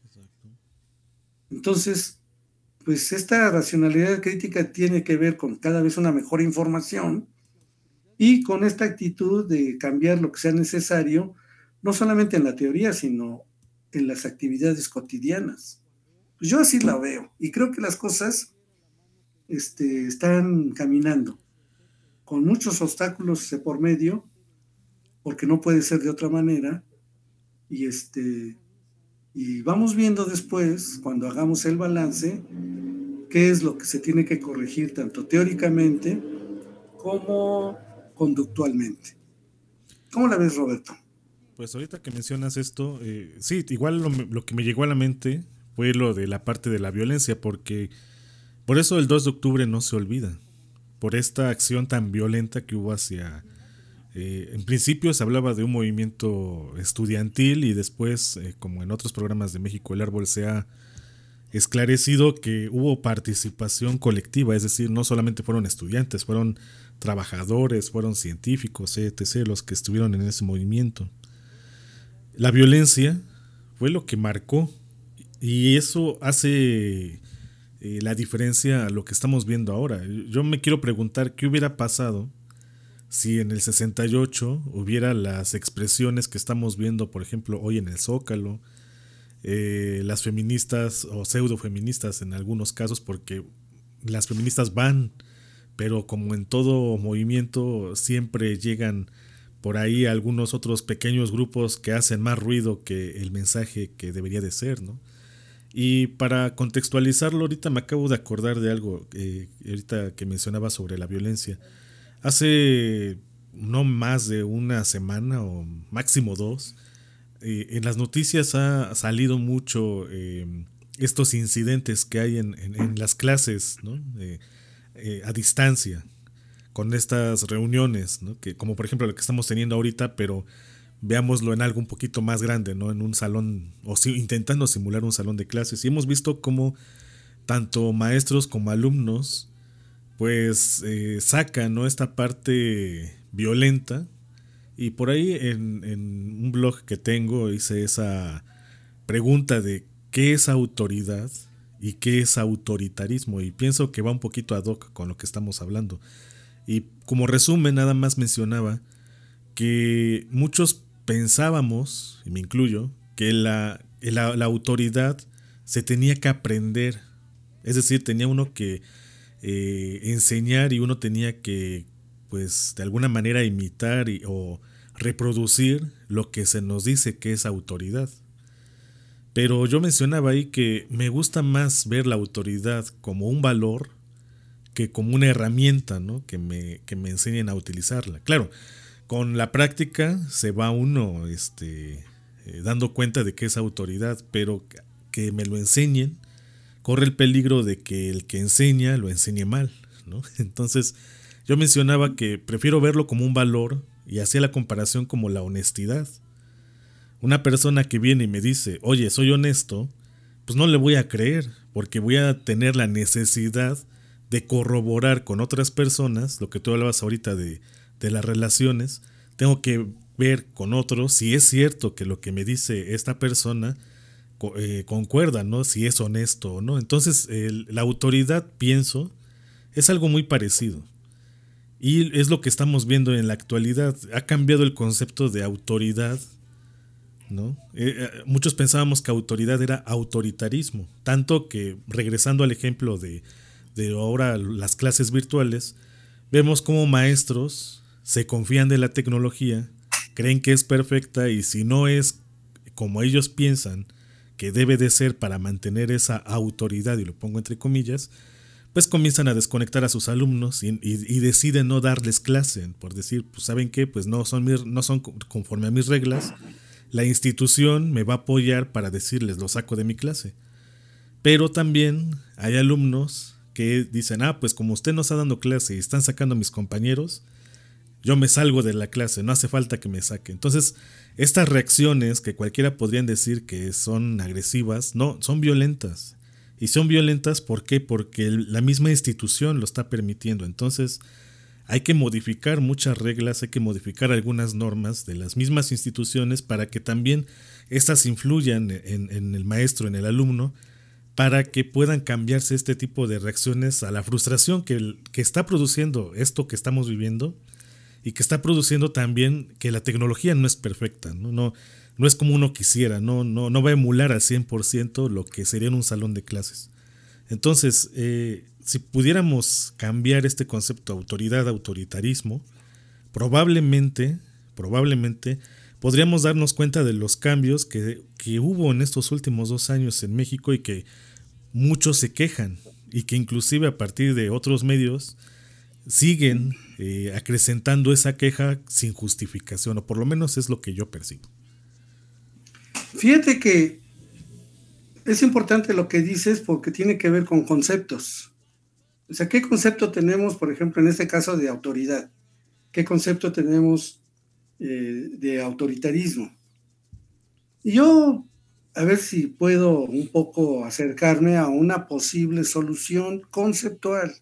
Entonces, pues esta racionalidad crítica tiene que ver con cada vez una mejor información y con esta actitud de cambiar lo que sea necesario, no solamente en la teoría, sino en las actividades cotidianas. Pues yo así la veo y creo que las cosas este, están caminando con muchos obstáculos de por medio, porque no puede ser de otra manera, y este y vamos viendo después, cuando hagamos el balance, qué es lo que se tiene que corregir tanto teóricamente como conductualmente. ¿Cómo la ves, Roberto? Pues ahorita que mencionas esto, eh, sí, igual lo, lo que me llegó a la mente fue lo de la parte de la violencia, porque por eso el dos de octubre no se olvida, por esta acción tan violenta que hubo hacia... Eh, en principio se hablaba de un movimiento estudiantil y después, eh, como en otros programas de México el Árbol, se ha esclarecido que hubo participación colectiva, es decir, no solamente fueron estudiantes, fueron trabajadores, fueron científicos, etcétera, los que estuvieron en ese movimiento. La violencia fue lo que marcó y eso hace eh, la diferencia a lo que estamos viendo ahora. Yo me quiero preguntar qué hubiera pasado si en el sesenta y ocho hubiera las expresiones que estamos viendo, por ejemplo, hoy en el Zócalo, eh, las feministas o pseudo-feministas en algunos casos, porque las feministas van, pero como en todo movimiento siempre llegan por ahí algunos otros pequeños grupos que hacen más ruido que el mensaje que debería de ser, ¿no? Y para contextualizarlo, ahorita me acabo de acordar de algo, eh, ahorita que mencionaba sobre la violencia. Hace no más de una semana o máximo dos, eh, en las noticias ha salido mucho eh, estos incidentes que hay en, en, en las clases, ¿no? eh, eh, a distancia, con estas reuniones, ¿no? Que, como por ejemplo lo que estamos teniendo ahorita, pero veámoslo en algo un poquito más grande, ¿no? En un salón, o si, intentando simular un salón de clases. Y hemos visto cómo tanto maestros como alumnos pues eh, sacan, ¿no? esta parte violenta. Y por ahí en, en un blog que tengo hice esa pregunta de qué es autoridad y qué es autoritarismo, y pienso que va un poquito ad hoc con lo que estamos hablando. Y como resumen nada más mencionaba que muchos pensábamos, y me incluyo, que la, la, la autoridad se tenía que aprender, es decir, tenía uno que eh, enseñar, y uno tenía que, pues, de alguna manera imitar y, o reproducir lo que se nos dice que es autoridad. Pero yo mencionaba ahí que me gusta más ver la autoridad como un valor que como una herramienta, ¿no? que, me, que me enseñen a utilizarla. Claro, con la práctica se va uno este, eh, dando cuenta de que es autoridad, pero que me lo enseñen corre el peligro de que el que enseña lo enseñe mal, ¿no? Entonces yo mencionaba que prefiero verlo como un valor y hacía la comparación como la honestidad. Una persona que viene y me dice, oye, soy honesto, pues no le voy a creer, porque voy a tener la necesidad de corroborar con otras personas, lo que tú hablabas ahorita de, de las relaciones. Tengo que ver con otros si es cierto que lo que me dice esta persona eh, concuerda, ¿no? Si es honesto o no. Entonces el, la autoridad, pienso, es algo muy parecido. Y es lo que estamos viendo en la actualidad. Ha cambiado el concepto de autoridad, ¿no? Eh, eh, muchos pensábamos que autoridad era autoritarismo, tanto que, regresando al ejemplo de, de ahora las clases virtuales, vemos como maestros se confían de la tecnología, creen que es perfecta, y si no es como ellos piensan que debe de ser para mantener esa autoridad, y lo pongo entre comillas, pues comienzan a desconectar a sus alumnos y, y, y deciden no darles clase, por decir, pues ¿saben qué? Pues no son, mir, no son conforme a mis reglas, la institución me va a apoyar para decirles, lo saco de mi clase. Pero también hay alumnos que dicen, ah, pues como usted no está dando clase y están sacando a mis compañeros, yo me salgo de la clase, no hace falta que me saque. Entonces, estas reacciones que cualquiera podrían decir que son agresivas, no, son violentas. Y son violentas, ¿por qué? Porque la misma institución lo está permitiendo. Entonces, hay que modificar muchas reglas, hay que modificar algunas normas de las mismas instituciones para que también estas influyan en, en el maestro, en el alumno, para que puedan cambiarse este tipo de reacciones a la frustración que, el, que está produciendo esto que estamos viviendo, y que está produciendo también que la tecnología no es perfecta, no, no, no es como uno quisiera, no, no, no va a emular al cien por ciento lo que sería en un salón de clases. Entonces, eh, si pudiéramos cambiar este concepto autoridad, autoritarismo, probablemente, probablemente podríamos darnos cuenta de los cambios que, que hubo en estos últimos dos años en México, y que muchos se quejan, y que inclusive a partir de otros medios siguen eh, acrecentando esa queja sin justificación, o por lo menos es lo que yo percibo. Fíjate que es importante lo que dices, porque tiene que ver con conceptos. O sea, ¿qué concepto tenemos, por ejemplo, en este caso de autoridad? ¿Qué concepto tenemos eh, de autoritarismo? Y yo, a ver si puedo un poco acercarme a una posible solución conceptual.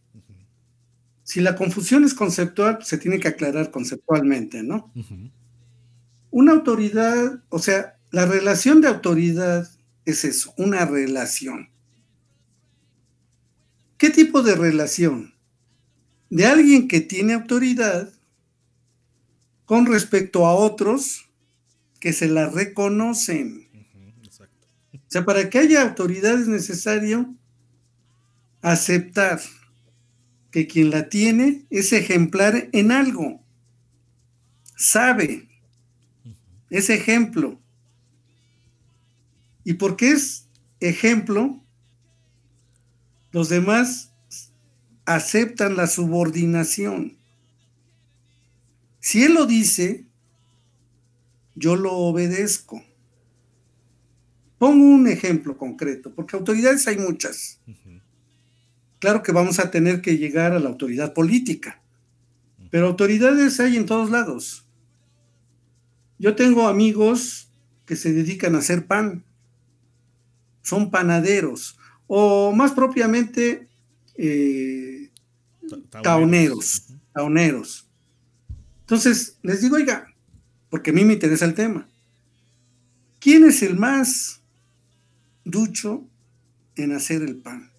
Si la confusión es conceptual, se tiene que aclarar conceptualmente, ¿no? Uh-huh. Una autoridad, o sea, la relación de autoridad es eso, una relación. ¿Qué tipo de relación? De alguien que tiene autoridad con respecto a otros que se la reconocen. Ujú, exacto. O sea, para que haya autoridad es necesario aceptar que quien la tiene es ejemplar en algo, sabe, es ejemplo. Y porque es ejemplo, los demás aceptan la subordinación. Si él lo dice, yo lo obedezco. Pongo un ejemplo concreto, porque autoridades hay muchas. Ujú. Claro que vamos a tener que llegar a la autoridad política, pero autoridades hay en todos lados. Yo tengo amigos que se dedican a hacer pan, son panaderos, o más propiamente eh, Ta- taoneros, Ujú. taoneros. Entonces les digo, oiga, porque a mí me interesa el tema, ¿quién es el más ducho en hacer el pan?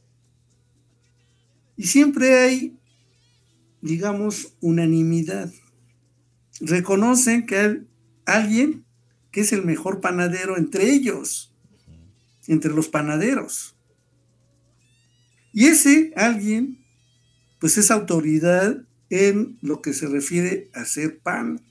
Y siempre hay, digamos, unanimidad. Reconocen que hay alguien que es el mejor panadero entre ellos, entre los panaderos. Y ese alguien, pues es autoridad en lo que se refiere a hacer pan.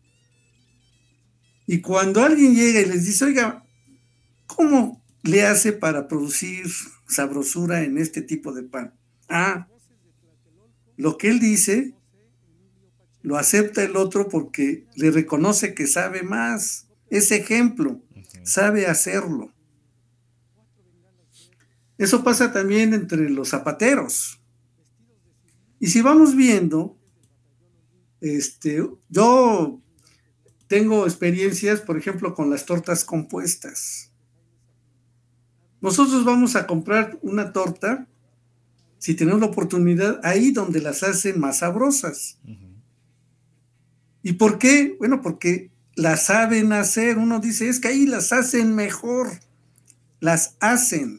Y cuando alguien llega y les dice, oiga, ¿cómo le hace para producir sabrosura en este tipo de pan? Ah, lo que él dice lo acepta el otro porque le reconoce que sabe más. Es ejemplo, sabe hacerlo. Eso pasa también entre los zapateros. Y si vamos viendo, este, yo tengo experiencias, por ejemplo, con las tortas compuestas. Nosotros vamos a comprar una torta, si tenemos la oportunidad, ahí donde las hacen más sabrosas. Ujú. ¿Y por qué? Bueno, porque las saben hacer. Uno dice, es que ahí las hacen mejor. Las hacen.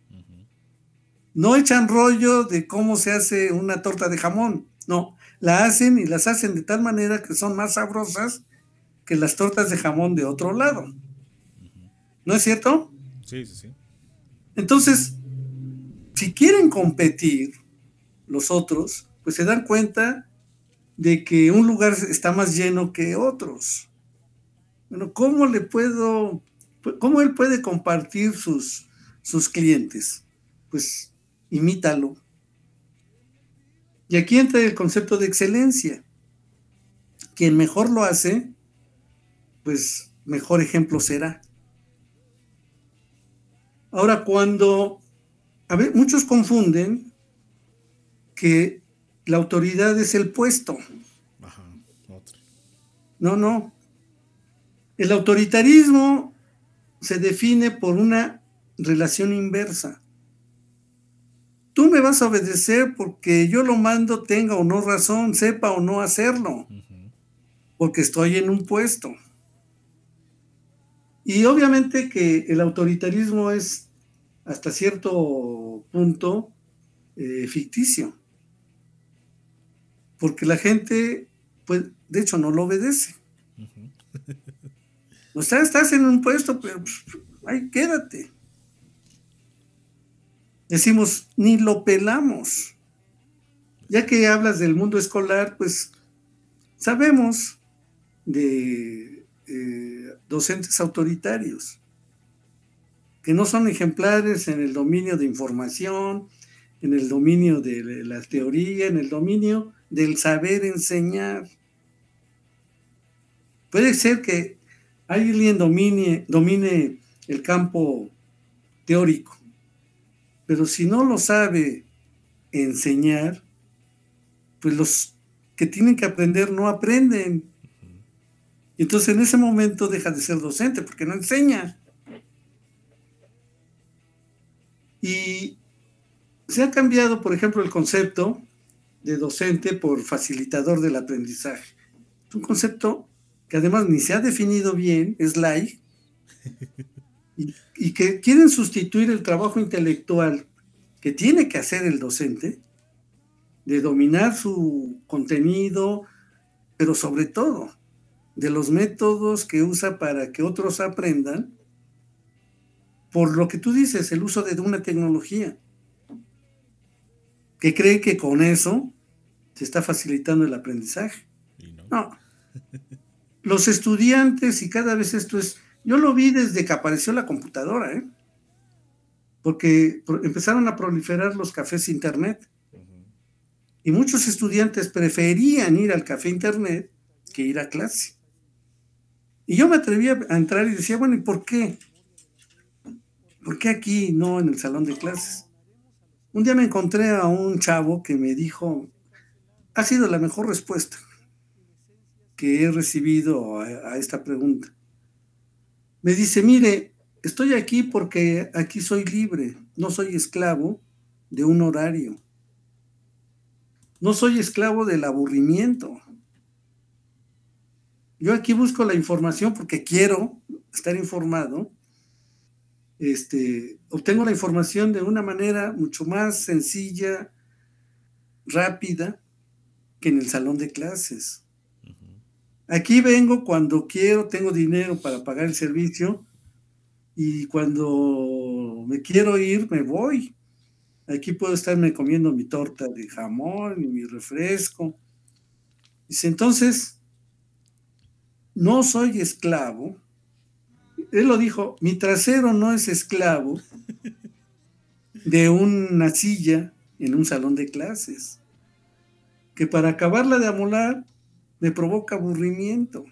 No echan rollo de cómo se hace una torta de jamón. No, la hacen y las hacen de tal manera que son más sabrosas que las tortas de jamón de otro lado. ¿No es cierto? Sí, sí, sí. Entonces, si quieren competir los otros, pues se dan cuenta de que un lugar está más lleno que otros. Bueno, ¿cómo le puedo, cómo él puede compartir sus, sus clientes? Pues imítalo. Y aquí entra el concepto de excelencia. Quien mejor lo hace, pues mejor ejemplo será. Ahora, cuando a ver, muchos confunden que la autoridad es el puesto. Ajá, otro. No, no. El autoritarismo se define por una relación inversa. Tú me vas a obedecer porque yo lo mando, tenga o no razón, sepa o no hacerlo, Ujú. porque estoy en un puesto. Y obviamente que el autoritarismo es hasta cierto punto eh, ficticio, porque la gente, pues, de hecho, no lo obedece. Ujú. O sea, estás en un puesto, pero pues, ahí quédate. Decimos, ni lo pelamos. Ya que hablas del mundo escolar, pues sabemos de eh, docentes autoritarios que no son ejemplares en el dominio de información, en el dominio de la teoría, en el dominio del saber enseñar. Puede ser que alguien domine, domine el campo teórico, pero si no lo sabe enseñar, pues los que tienen que aprender no aprenden. Y entonces en ese momento deja de ser docente porque no enseña. Y se ha cambiado, por ejemplo, el concepto de docente por facilitador del aprendizaje. Es un concepto que además ni se ha definido bien, es laic, y, y que quieren sustituir el trabajo intelectual que tiene que hacer el docente, de dominar su contenido, pero sobre todo de los métodos que usa para que otros aprendan, por lo que tú dices, el uso de una tecnología, que cree que con eso se está facilitando el aprendizaje. No. no. Los estudiantes, y cada vez esto es, yo lo vi desde que apareció la computadora, ¿eh? Porque empezaron a proliferar los cafés internet. Y muchos estudiantes preferían ir al café internet que ir a clase. Y yo me atreví a entrar y decía, bueno, ¿y por qué? ¿Por qué aquí, no en el salón de clases? Un día me encontré a un chavo que me dijo, ha sido la mejor respuesta que he recibido a, a esta pregunta. Me dice, mire, estoy aquí porque aquí soy libre, no soy esclavo de un horario. No soy esclavo del aburrimiento. Yo aquí busco la información porque quiero estar informado. Este, obtengo la información de una manera mucho más sencilla, rápida, que en el salón de clases. Aquí vengo cuando quiero, tengo dinero para pagar el servicio, y cuando me quiero ir, me voy. Aquí puedo estarme comiendo mi torta de jamón y mi refresco. Dice, entonces, no soy esclavo. Él lo dijo, mi trasero no es esclavo de una silla en un salón de clases, que para acabarla de amolar me provoca aburrimiento.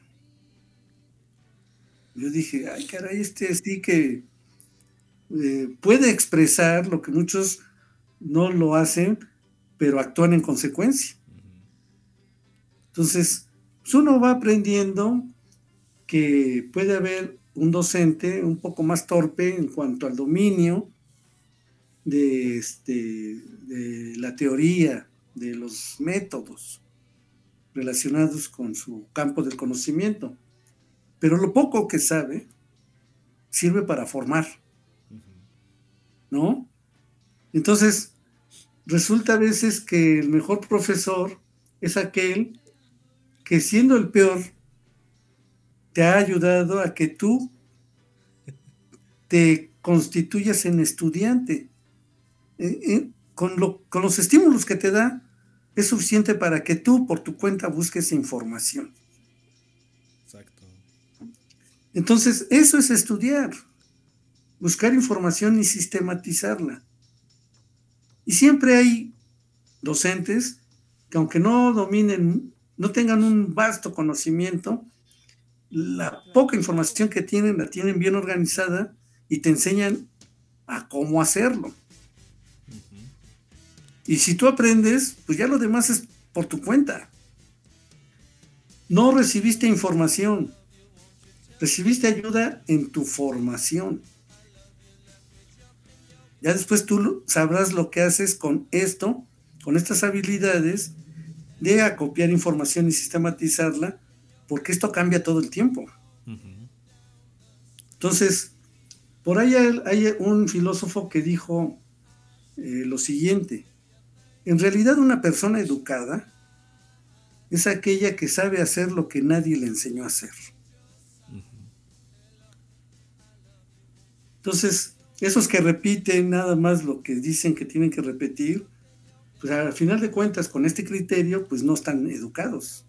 Yo dije, ay caray, este sí que eh, puede expresar lo que muchos no lo hacen, pero actúan en consecuencia. Entonces, pues uno va aprendiendo que puede haber un docente un poco más torpe en cuanto al dominio de, este, de la teoría, de los métodos relacionados con su campo del conocimiento. Pero lo poco que sabe sirve para formar, ¿no? Entonces, resulta a veces que el mejor profesor es aquel que, siendo el peor, te ha ayudado a que tú te constituyas en estudiante. Eh, eh, con, lo, con los estímulos que te da, es suficiente para que tú, por tu cuenta, busques información. Exacto. Entonces, eso es estudiar. Buscar información y sistematizarla. Y siempre hay docentes que, aunque no dominen, no tengan un vasto conocimiento, la poca información que tienen la tienen bien organizada y te enseñan a cómo hacerlo. Uh-huh. Y si tú aprendes, pues ya lo demás es por tu cuenta. No recibiste información, recibiste ayuda en tu formación. Ya después tú sabrás lo que haces con esto, con estas habilidades de acopiar información y sistematizarla, porque esto cambia todo el tiempo. Uh-huh. Entonces, por ahí hay, hay un filósofo que dijo eh, lo siguiente: en realidad una persona educada es aquella que sabe hacer lo que nadie le enseñó a hacer. Uh-huh. Entonces, esos que repiten nada más lo que dicen que tienen que repetir, pues al final de cuentas, con este criterio, pues no están educados.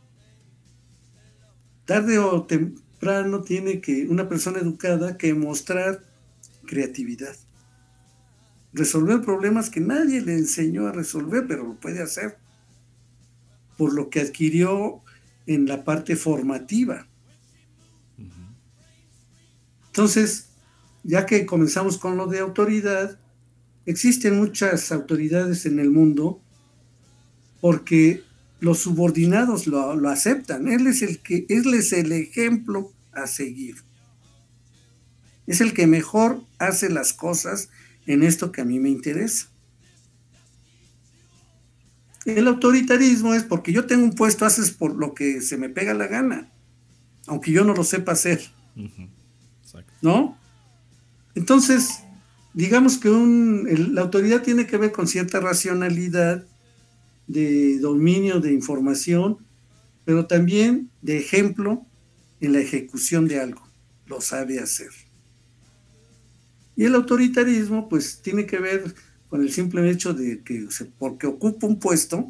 Tarde o temprano tiene que una persona educada que mostrar creatividad, resolver problemas que nadie le enseñó a resolver, pero lo puede hacer por lo que adquirió en la parte formativa. Uh-huh. Entonces, ya que comenzamos con lo de autoridad, existen muchas autoridades en el mundo porque los subordinados lo, lo aceptan. Él es el que, él es el ejemplo a seguir. Es el que mejor hace las cosas en esto que a mí me interesa. El autoritarismo es porque yo tengo un puesto, haces por lo que se me pega la gana, aunque yo no lo sepa hacer. Uh-huh. ¿No? Entonces, digamos que un, el, la autoridad tiene que ver con cierta racionalidad de dominio de información, pero también de ejemplo en la ejecución de algo, lo sabe hacer. Y el autoritarismo pues tiene que ver con el simple hecho de que se, porque ocupo un puesto,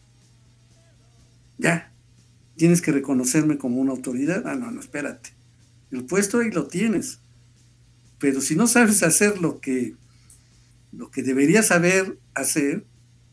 ya, tienes que reconocerme como una autoridad. Ah, no, no, espérate, el puesto ahí lo tienes, pero si no sabes hacer lo que, lo que deberías saber hacer,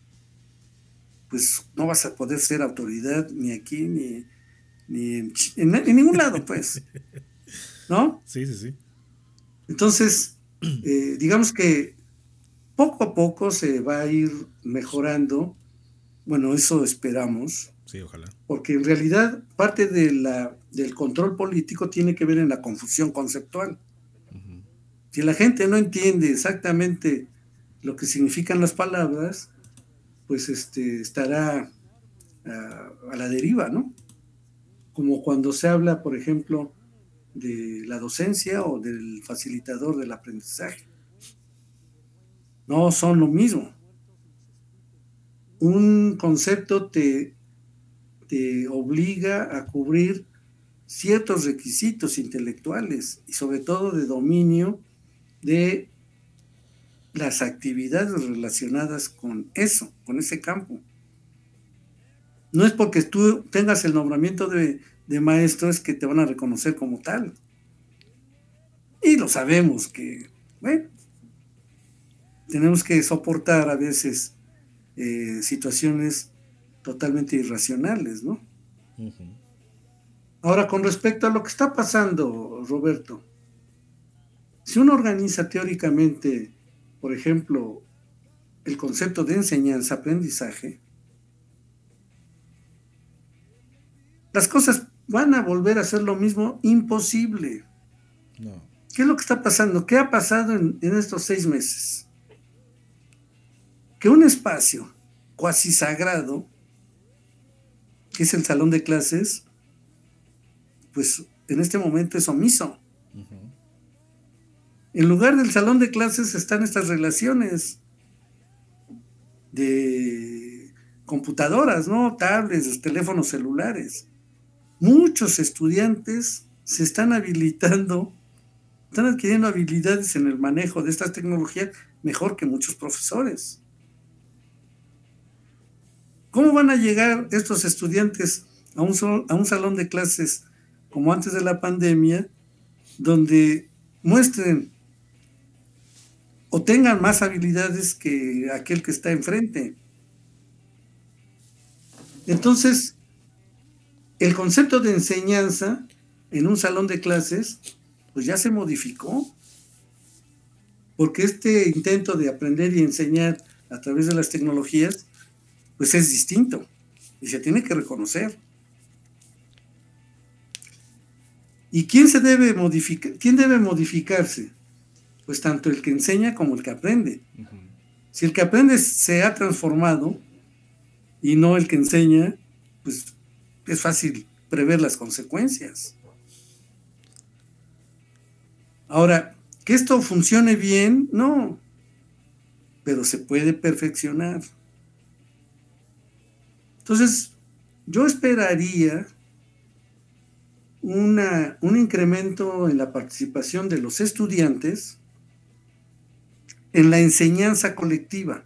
pues no vas a poder ser autoridad ni aquí, ni, ni en, en, en ningún lado, pues. ¿No? Sí, sí, sí. Entonces, eh, digamos que poco a poco se va a ir mejorando. Bueno, eso esperamos. Sí, ojalá. Porque en realidad parte de la, del control político tiene que ver en la confusión conceptual. Uh-huh. Si la gente no entiende exactamente lo que significan las palabras, pues este, estará a, a la deriva, ¿no? Como cuando se habla, por ejemplo, de la docencia o del facilitador del aprendizaje. No son lo mismo. Un concepto te, te obliga a cubrir ciertos requisitos intelectuales y sobre todo de dominio de las actividades relacionadas con eso, con ese campo. No es porque tú tengas el nombramiento de, de maestro es que te van a reconocer como tal. Y lo sabemos que, bueno, tenemos que soportar a veces eh, situaciones totalmente irracionales, ¿no? Uh-huh. Ahora, con respecto a lo que está pasando, Roberto, si uno organiza teóricamente, por ejemplo, el concepto de enseñanza-aprendizaje, las cosas van a volver a ser lo mismo, imposible. No. ¿Qué es lo que está pasando? ¿Qué ha pasado en, en estos seis meses? Que un espacio cuasi sagrado, que es el salón de clases, pues en este momento es omiso. Uh-huh. En lugar del salón de clases están estas relaciones de computadoras, ¿no? Tablets, teléfonos celulares. Muchos estudiantes se están habilitando, están adquiriendo habilidades en el manejo de estas tecnologías mejor que muchos profesores. ¿Cómo van a llegar estos estudiantes a un, a un salón de clases como antes de la pandemia, donde muestren o tengan más habilidades que aquel que está enfrente? Entonces, el concepto de enseñanza en un salón de clases, pues ya se modificó, porque este intento de aprender y enseñar a través de las tecnologías, pues es distinto y se tiene que reconocer. ¿Y quién se debe modificar? ¿Quién debe modificarse? Pues tanto el que enseña como el que aprende. Uh-huh. Si el que aprende se ha transformado y no el que enseña, pues es fácil prever las consecuencias. Ahora, que esto funcione bien, no, pero se puede perfeccionar. Entonces, yo esperaría una, un incremento en la participación de los estudiantes en la enseñanza colectiva.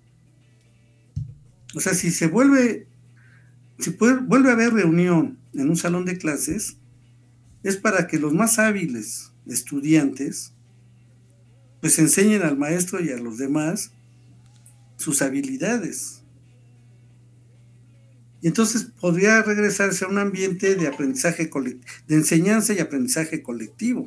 O sea, si se vuelve, si puede, vuelve a haber reunión en un salón de clases, es para que los más hábiles estudiantes pues enseñen al maestro y a los demás sus habilidades. Y entonces podría regresarse a un ambiente de aprendizaje colectivo, de enseñanza y aprendizaje colectivo.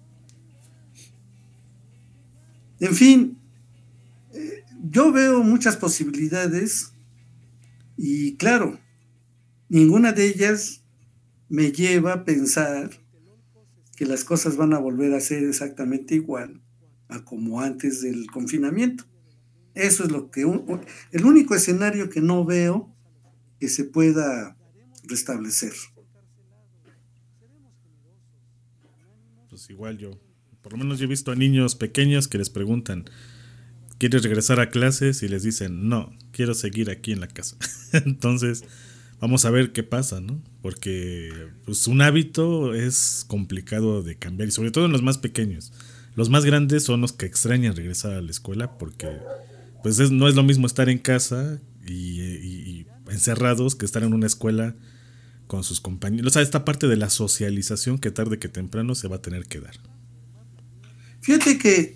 En fin, eh, yo veo muchas posibilidades y claro, ninguna de ellas me lleva a pensar que las cosas van a volver a ser exactamente igual a como antes del confinamiento. Eso es lo que un, el único escenario que no veo que se pueda restablecer. Pues igual yo Por lo menos yo he visto a niños pequeños que les preguntan, ¿quieres regresar a clases? Y les dicen, no, quiero seguir aquí en la casa. Entonces, vamos a ver qué pasa, ¿no? Porque pues, un hábito es complicado de cambiar, y sobre todo en los más pequeños. Los más grandes son los que extrañan regresar a la escuela porque pues es, no es lo mismo estar en casa y, y, y encerrados que estar en una escuela con sus compañeros. O sea, esta parte de la socialización que tarde que temprano se va a tener que dar. Fíjate que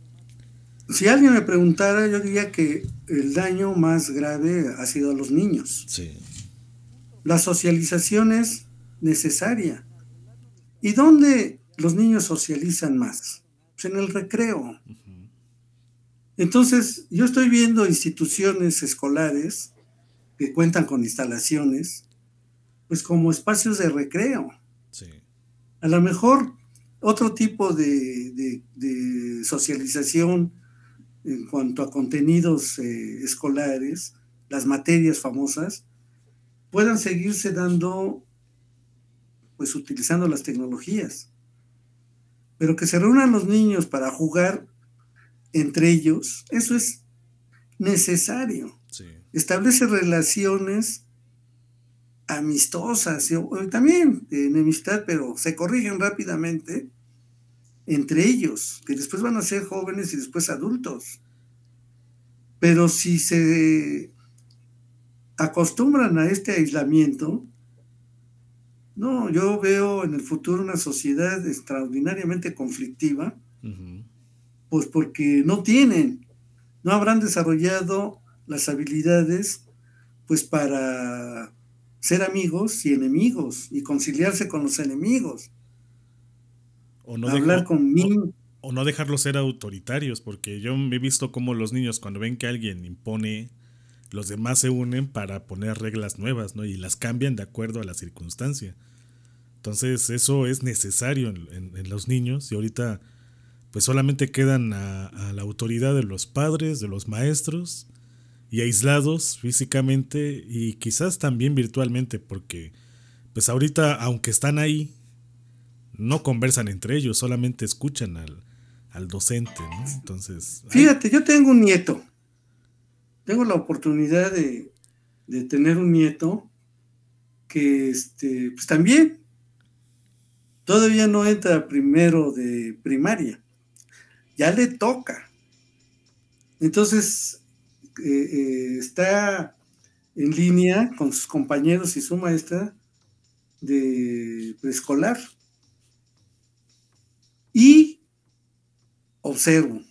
si alguien me preguntara, yo diría que el daño más grave ha sido a los niños. Sí. La socialización es necesaria. ¿Y dónde los niños socializan más? Pues en el recreo. Uh-huh. Entonces, yo estoy viendo instituciones escolares que cuentan con instalaciones, pues como espacios de recreo. Sí. A lo mejor otro tipo de, de, de socialización en cuanto a contenidos eh, escolares, las materias famosas, puedan seguirse dando, pues utilizando las tecnologías. Pero que se reúnan los niños para jugar entre ellos, eso es necesario. Sí. Establece relaciones amistosas, también de enemistad, pero se corrigen rápidamente entre ellos, que después van a ser jóvenes y después adultos. Pero si se acostumbran a este aislamiento, no, yo veo en el futuro una sociedad extraordinariamente conflictiva, uh-huh. Pues porque no tienen, no habrán desarrollado las habilidades pues para ser amigos y enemigos y conciliarse con los enemigos. O no hablar dejo, con niños. O, o no dejarlos ser autoritarios, porque yo he visto cómo los niños cuando ven que alguien impone, los demás se unen para poner reglas nuevas, ¿no? Y las cambian de acuerdo a la circunstancia. Entonces eso es necesario en, en, en los niños, y ahorita pues solamente quedan a, a la autoridad de los padres, de los maestros, y aislados físicamente y quizás también virtualmente, porque pues ahorita, aunque están ahí, no conversan entre ellos, solamente escuchan al, al docente, ¿no? Entonces, fíjate, yo tengo un nieto, tengo la oportunidad de, de tener un nieto que este, pues también todavía no entra primero de primaria, ya le toca. Entonces eh, eh, está en línea con sus compañeros y su maestra de preescolar. Y observo,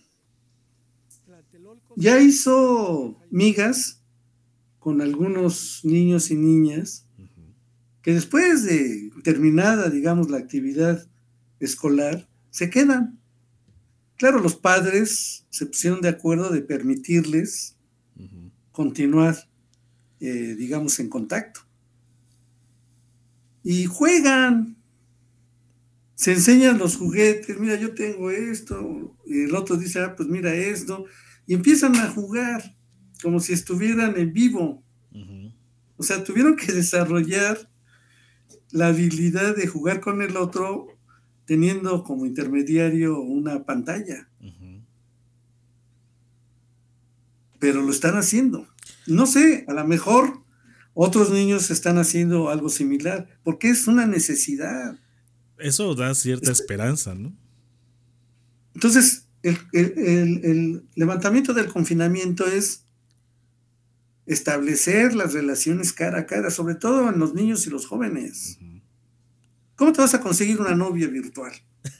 ya hizo migas con algunos niños y niñas que después de terminada, digamos, la actividad escolar, se quedan. Claro, los padres se pusieron de acuerdo de permitirles uh-huh. continuar, eh, digamos, en contacto. Y juegan. Se enseñan los juguetes, mira, yo tengo esto, y el otro dice, ah, pues mira esto, y empiezan a jugar como si estuvieran en vivo. Uh-huh. O sea, tuvieron que desarrollar la habilidad de jugar con el otro teniendo como intermediario una pantalla. Uh-huh. Pero lo están haciendo. No sé, a lo mejor otros niños están haciendo algo similar, porque es una necesidad. Eso da cierta esperanza, ¿no? Entonces, el, el, el, el levantamiento del confinamiento es establecer las relaciones cara a cara, sobre todo en los niños y los jóvenes. Uh-huh. ¿Cómo te vas a conseguir una novia virtual?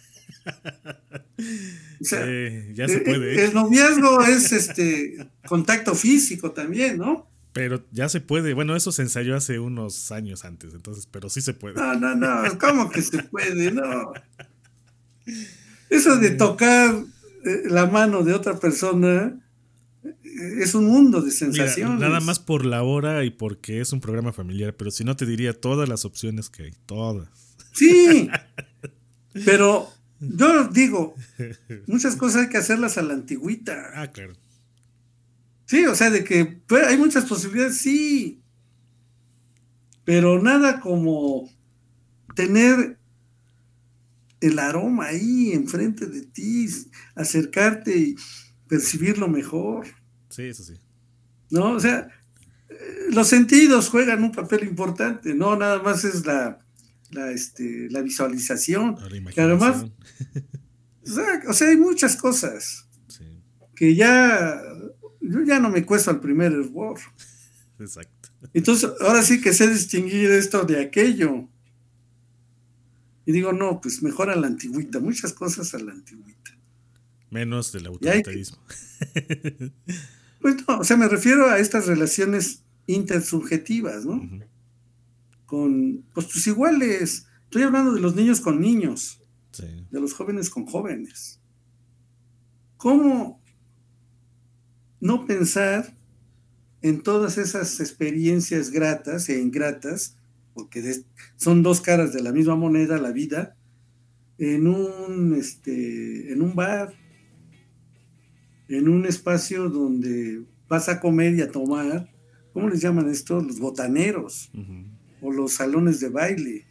O sea, eh, ya se puede. El, el noviazgo es este contacto físico también, ¿no? Pero ya se puede. Bueno, eso se ensayó hace unos años antes, entonces, pero sí se puede. No, no, no, ¿cómo que se puede? No. Eso de tocar eh, la mano de otra persona eh, es un mundo de sensaciones. Mira, nada más por la hora y porque es un programa familiar, pero si no te diría todas las opciones que hay, todas. Sí, pero yo digo, muchas cosas hay que hacerlas a la antigüita. Ah, claro. Sí, o sea, de que pues, hay muchas posibilidades, sí, pero nada como tener el aroma ahí enfrente de ti, acercarte y percibirlo mejor. Sí, eso sí. ¿No? O sea, los sentidos juegan un papel importante, no nada más es la, la, este, la visualización. La que además, o sea, o sea, hay muchas cosas sí. que ya, yo ya no me cuesto al primer hervor. Exacto. Entonces, ahora sí que sé distinguir esto de aquello. Y digo, no, pues mejor a la antigüita, muchas cosas a la antigüita. Menos del autoritarismo. Que, pues no, o sea, me refiero a estas relaciones intersubjetivas, ¿no? Uh-huh. Con, pues tus iguales. Estoy hablando de los niños con niños, sí. de los jóvenes con jóvenes. ¿Cómo no pensar en todas esas experiencias gratas e ingratas, porque de, son dos caras de la misma moneda, la vida, en un, este, en un bar, en un espacio donde vas a comer y a tomar, ¿cómo les llaman esto? Los botaneros, uh-huh. o los salones de baile.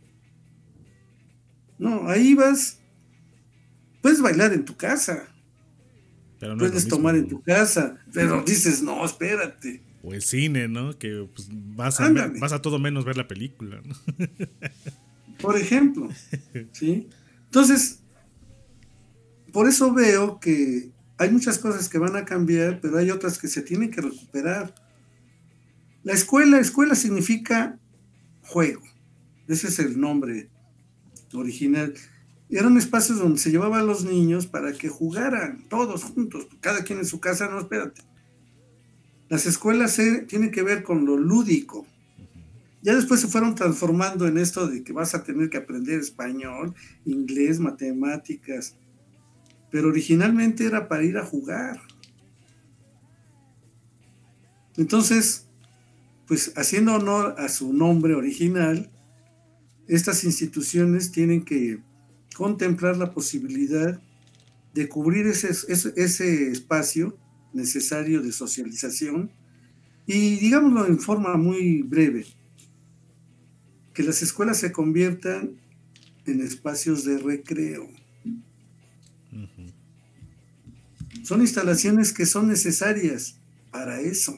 No, ahí vas, puedes bailar en tu casa, no puedes tomar en tu casa, pero dices, no, espérate. O el cine, ¿no? Que pues, vas, a ver, vas a todo menos ver la película, ¿no? Por ejemplo, ¿sí? Entonces, por eso veo que hay muchas cosas que van a cambiar, pero hay otras que se tienen que recuperar. La escuela, escuela significa juego. Ese es el nombre original. Eran espacios donde se llevaban a los niños para que jugaran todos juntos, cada quien en su casa. No, espérate. Las escuelas se, tienen que ver con lo lúdico. Ya después se fueron transformando en esto de que vas a tener que aprender español, inglés, matemáticas. Pero originalmente era para ir a jugar. Entonces, pues haciendo honor a su nombre original, estas instituciones tienen que contemplar la posibilidad de cubrir ese, ese, ese espacio necesario de socialización y, digámoslo en forma muy breve, que las escuelas se conviertan en espacios de recreo. Uh-huh. Son instalaciones que son necesarias para eso.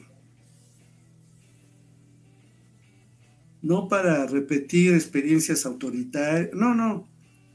No para repetir experiencias autoritarias, no, no.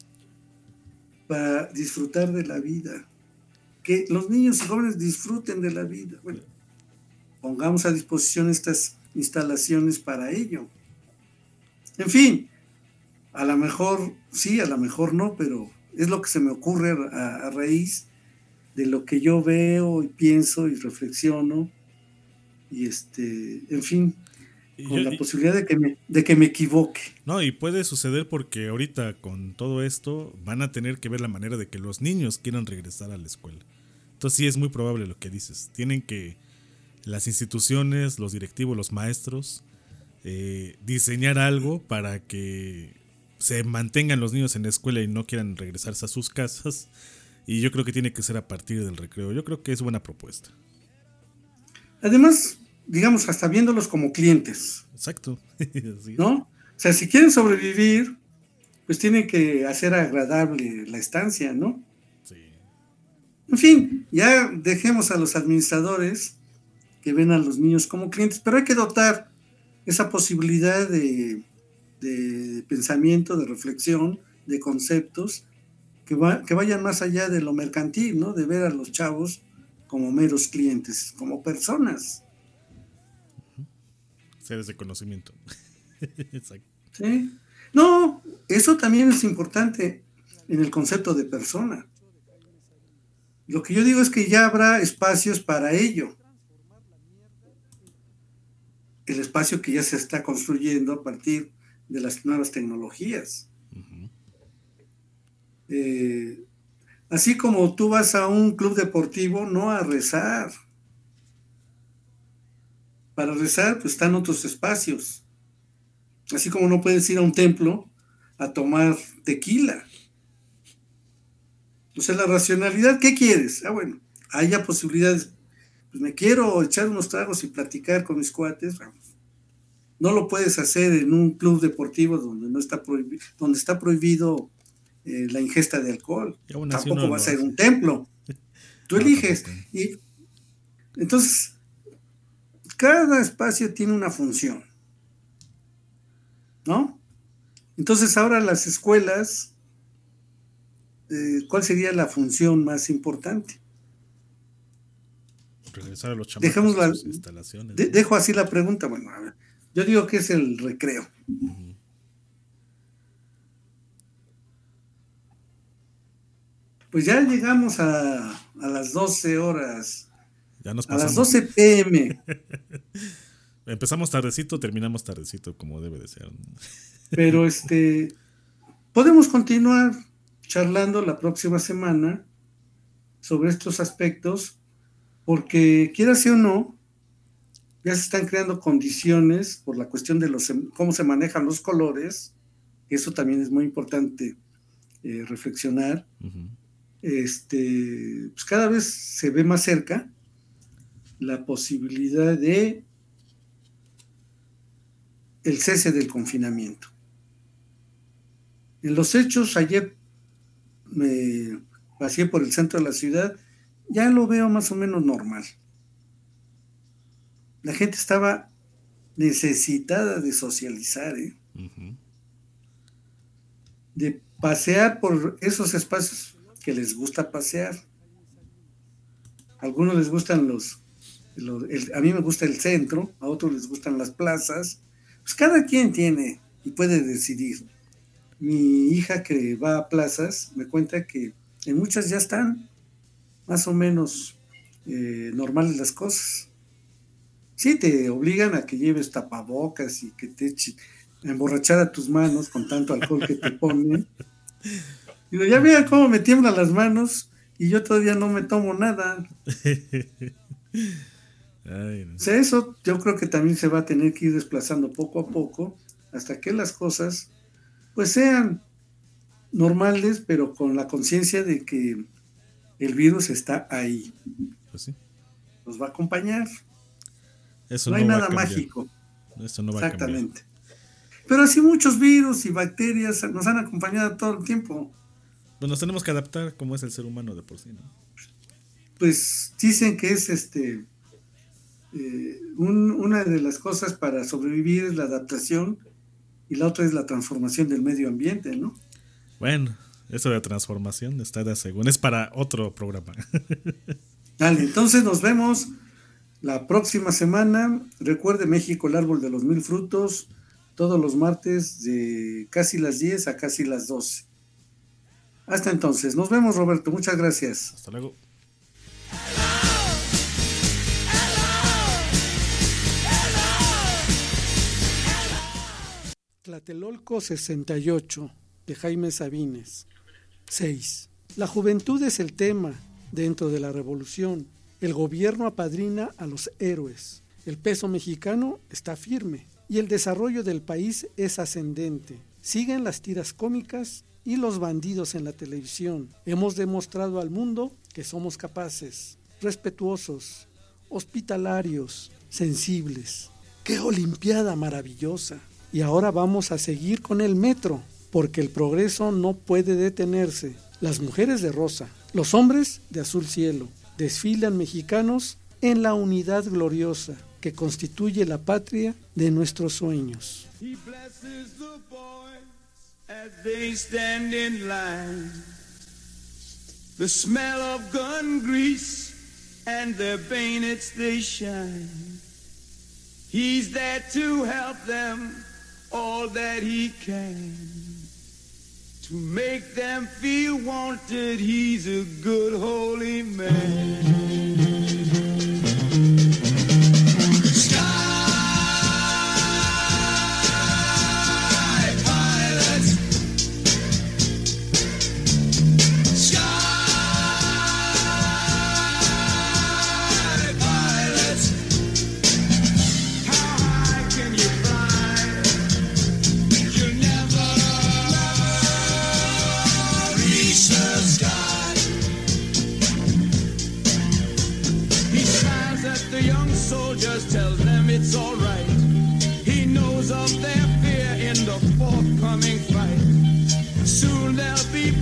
Para disfrutar de la vida. Que los niños y jóvenes disfruten de la vida. Bueno, pongamos a disposición estas instalaciones para ello. En fin, a lo mejor sí, a lo mejor no, pero es lo que se me ocurre a, a raíz de lo que yo veo y pienso y reflexiono. Y este, en fin, con yo, la posibilidad de que, me, de que me equivoque. No, y puede suceder porque ahorita con todo esto van a tener que ver la manera de que los niños quieran regresar a la escuela. Entonces sí es muy probable lo que dices. Tienen que las instituciones, los directivos, los maestros, eh, diseñar algo para que se mantengan los niños en la escuela y no quieran regresarse a sus casas. Y yo creo que tiene que ser a partir del recreo. Yo creo que es buena propuesta. Además, digamos, hasta viéndolos como clientes. Exacto. Sí. ¿No? O sea, si quieren sobrevivir, pues tienen que hacer agradable la estancia, ¿no? Sí. En fin, ya dejemos a los administradores que ven a los niños como clientes, pero hay que dotar esa posibilidad de, de pensamiento, de reflexión, de conceptos que, va, que vayan más allá de lo mercantil, ¿no? De ver a los chavos como meros clientes, como personas. Seres de conocimiento. Exacto. Sí. No, eso también es importante en el concepto de persona. Lo que yo digo es que ya habrá espacios para ello. El espacio que ya se está construyendo a partir de las nuevas tecnologías. Uh-huh. Eh, así como tú vas a un club deportivo, no a rezar. Para rezar, pues están otros espacios. Así como no puedes ir a un templo a tomar tequila. O sea, la racionalidad, ¿qué quieres? Ah, bueno, haya posibilidades. Pues me quiero echar unos tragos y platicar con mis cuates. Vamos. No lo puedes hacer en un club deportivo donde no está prohibido, donde está prohibido eh, la ingesta de alcohol. Tampoco va a ser hace. un templo. Tú no, eliges. Tampoco. Y entonces, cada espacio tiene una función, ¿no? Entonces ahora las escuelas, eh, ¿cuál sería la función más importante? Regresar a los chamacos Dejemos la, a sus instalaciones. de, dejo así la pregunta. Bueno, a ver, yo digo que es el recreo. Uh-huh. Pues ya llegamos a, a las doce horas. Ya nos a pasamos. las doce pe eme. Empezamos tardecito, terminamos tardecito, como debe de ser. Pero este, podemos continuar charlando la próxima semana sobre estos aspectos, porque quiera sí o no, ya se están creando condiciones por la cuestión de los cómo se manejan los colores. Eso también es muy importante eh, reflexionar. Uh-huh. Este, pues cada vez se ve más cerca la posibilidad de el cese del confinamiento. En los hechos, ayer me paseé por el centro de la ciudad, ya lo veo más o menos normal. La gente estaba necesitada de socializar, ¿eh? Uh-huh. De pasear por esos espacios que les gusta pasear. A algunos les gustan los, los el, a mí me gusta el centro, a otros les gustan las plazas. Pues cada quien tiene y puede decidir. Mi hija que va a plazas me cuenta que en muchas ya están más o menos eh, normales las cosas. Sí, te obligan a que lleves tapabocas y que te eches a emborrachar a tus manos con tanto alcohol que te ponen. Digo, ya vean cómo me tiemblan las manos y yo todavía no me tomo nada. Ay, no. O sea, eso yo creo que también se va a tener que ir desplazando poco a poco hasta que las cosas pues sean normales, pero con la conciencia de que el virus está ahí. Pues sí. Nos va a acompañar. Eso no, no hay va nada a cambiar. mágico. Eso no va Exactamente. a cambiar. Pero así muchos virus y bacterias nos han acompañado todo el tiempo. Pues nos tenemos que adaptar como es el ser humano de por sí, ¿no? Pues dicen que es este eh, un, una de las cosas para sobrevivir es la adaptación y la otra es la transformación del medio ambiente, ¿no? Bueno, eso de transformación está de según es para otro programa. Dale, entonces nos vemos la próxima semana. Recuerde, México, el árbol de los mil frutos, todos los martes de casi las diez a casi las doce. Hasta entonces, nos vemos, Roberto, muchas gracias. Hasta luego. Tlatelolco sesenta y ocho, de Jaime Sabines. seis. La juventud es el tema dentro de la revolución. El gobierno apadrina a los héroes. El peso mexicano está firme y el desarrollo del país es ascendente. Siguen las tiras cómicas y los bandidos en la televisión. Hemos demostrado al mundo que somos capaces, respetuosos, hospitalarios, sensibles. ¡Qué olimpiada maravillosa! Y ahora vamos a seguir con el metro, porque el progreso no puede detenerse. Las mujeres de rosa, los hombres de azul cielo, desfilan mexicanos en la unidad gloriosa que constituye la patria de nuestros sueños. He blesses the boys as they stand in line. The smell of gun grease and their bayonets they shine. He's there to help them all that he can. To make them feel wanted, he's a good holy man. Soldiers tells them it's all right. He knows of their fear in the forthcoming fight. Soon they'll be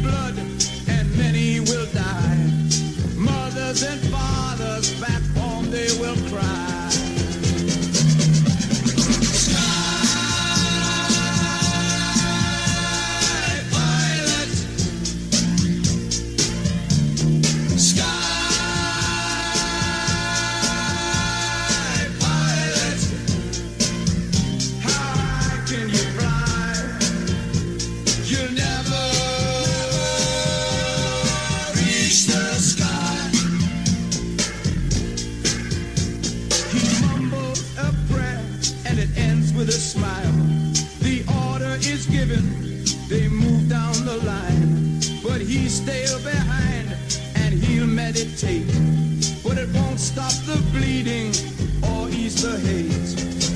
he's still behind and he'll meditate, but it won't stop the bleeding or ease the hate.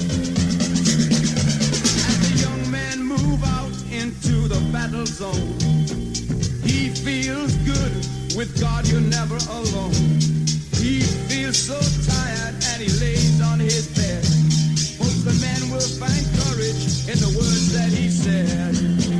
As the young men move out into the battle zone, he feels good, with God you're never alone. He feels so tired and he lays on his bed. Hopes the men will find courage in the words that he said.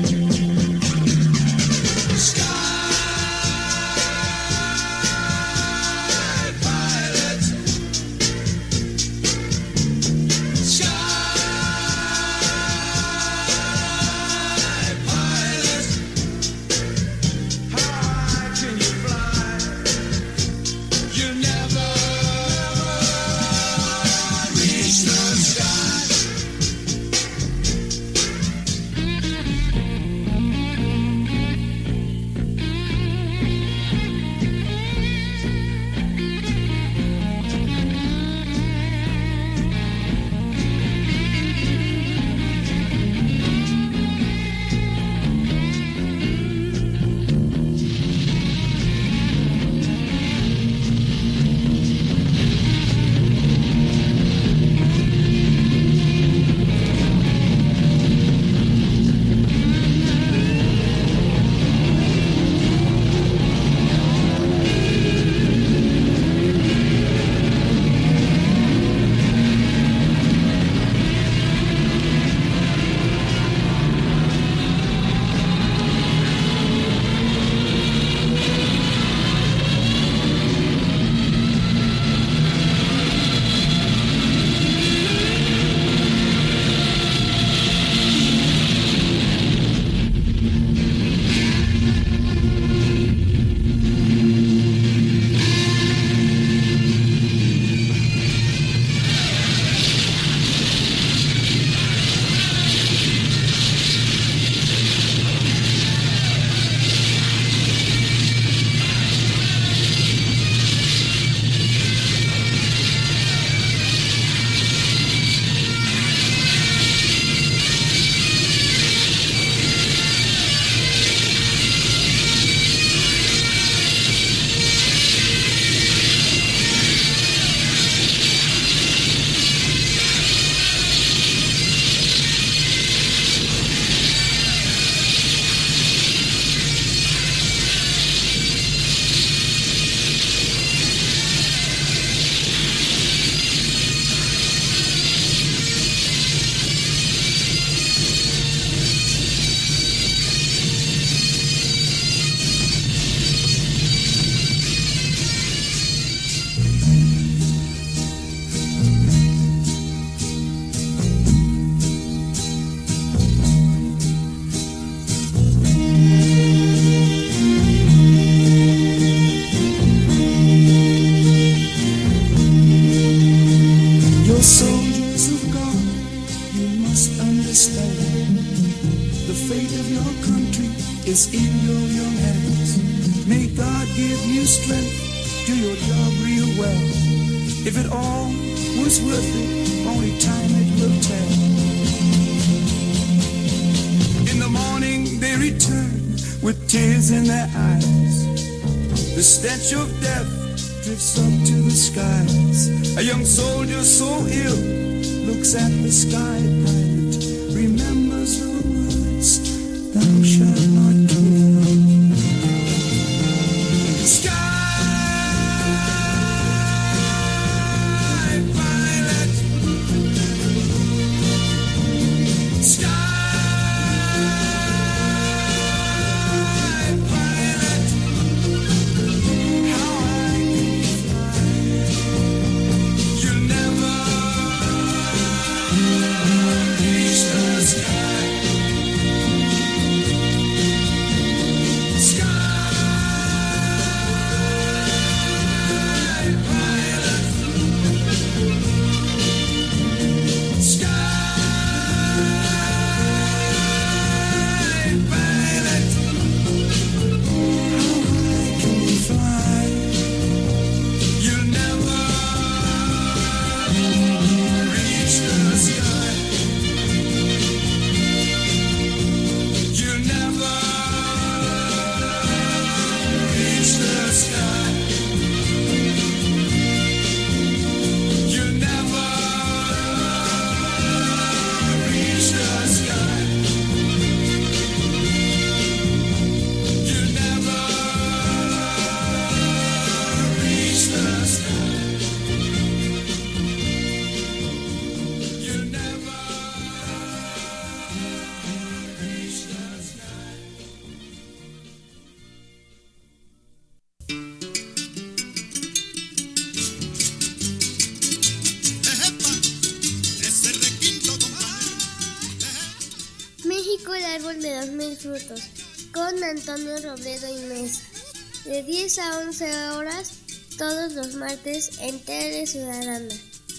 is in your young hands. May God give you strength, do your job real well. If it all was worth it, only time it will tell. In the morning they return with tears in their eyes. The stench of death drifts up to the skies. A young soldier so ill looks at the sky at night, remembers the words, thou shalt not kill. Sky violet, sky violet, how I can fly, you'll never reach the sky. Sky árbol de los mil frutos, con Antonio Robledo y Mesa, de diez a once horas, todos los martes en Tele Ciudadana.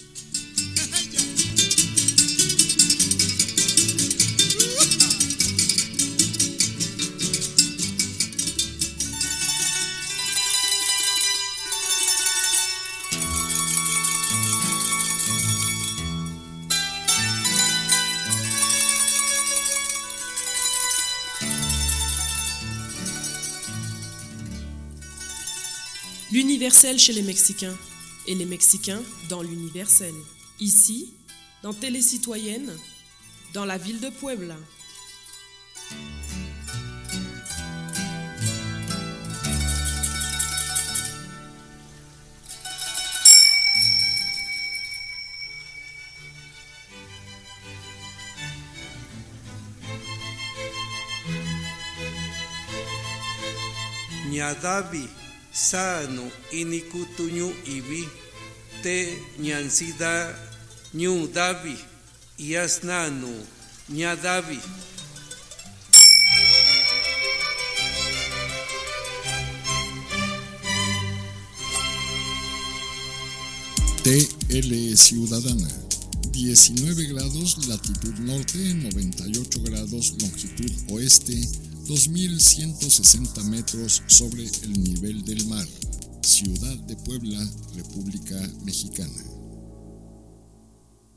L'universel chez les Mexicains et les Mexicains dans l'universel. Ici, dans Télé Citoyenne, dans la ville de Puebla. Ñadavi sano inikutuñu ibi te ñansida ñu davi yasnanu ñadavi. T L Ciudadana, diecinueve grados latitud norte, noventa y ocho grados longitud oeste, dos mil ciento sesenta metros sobre el nivel del mar. Ciudad de Puebla, República Mexicana.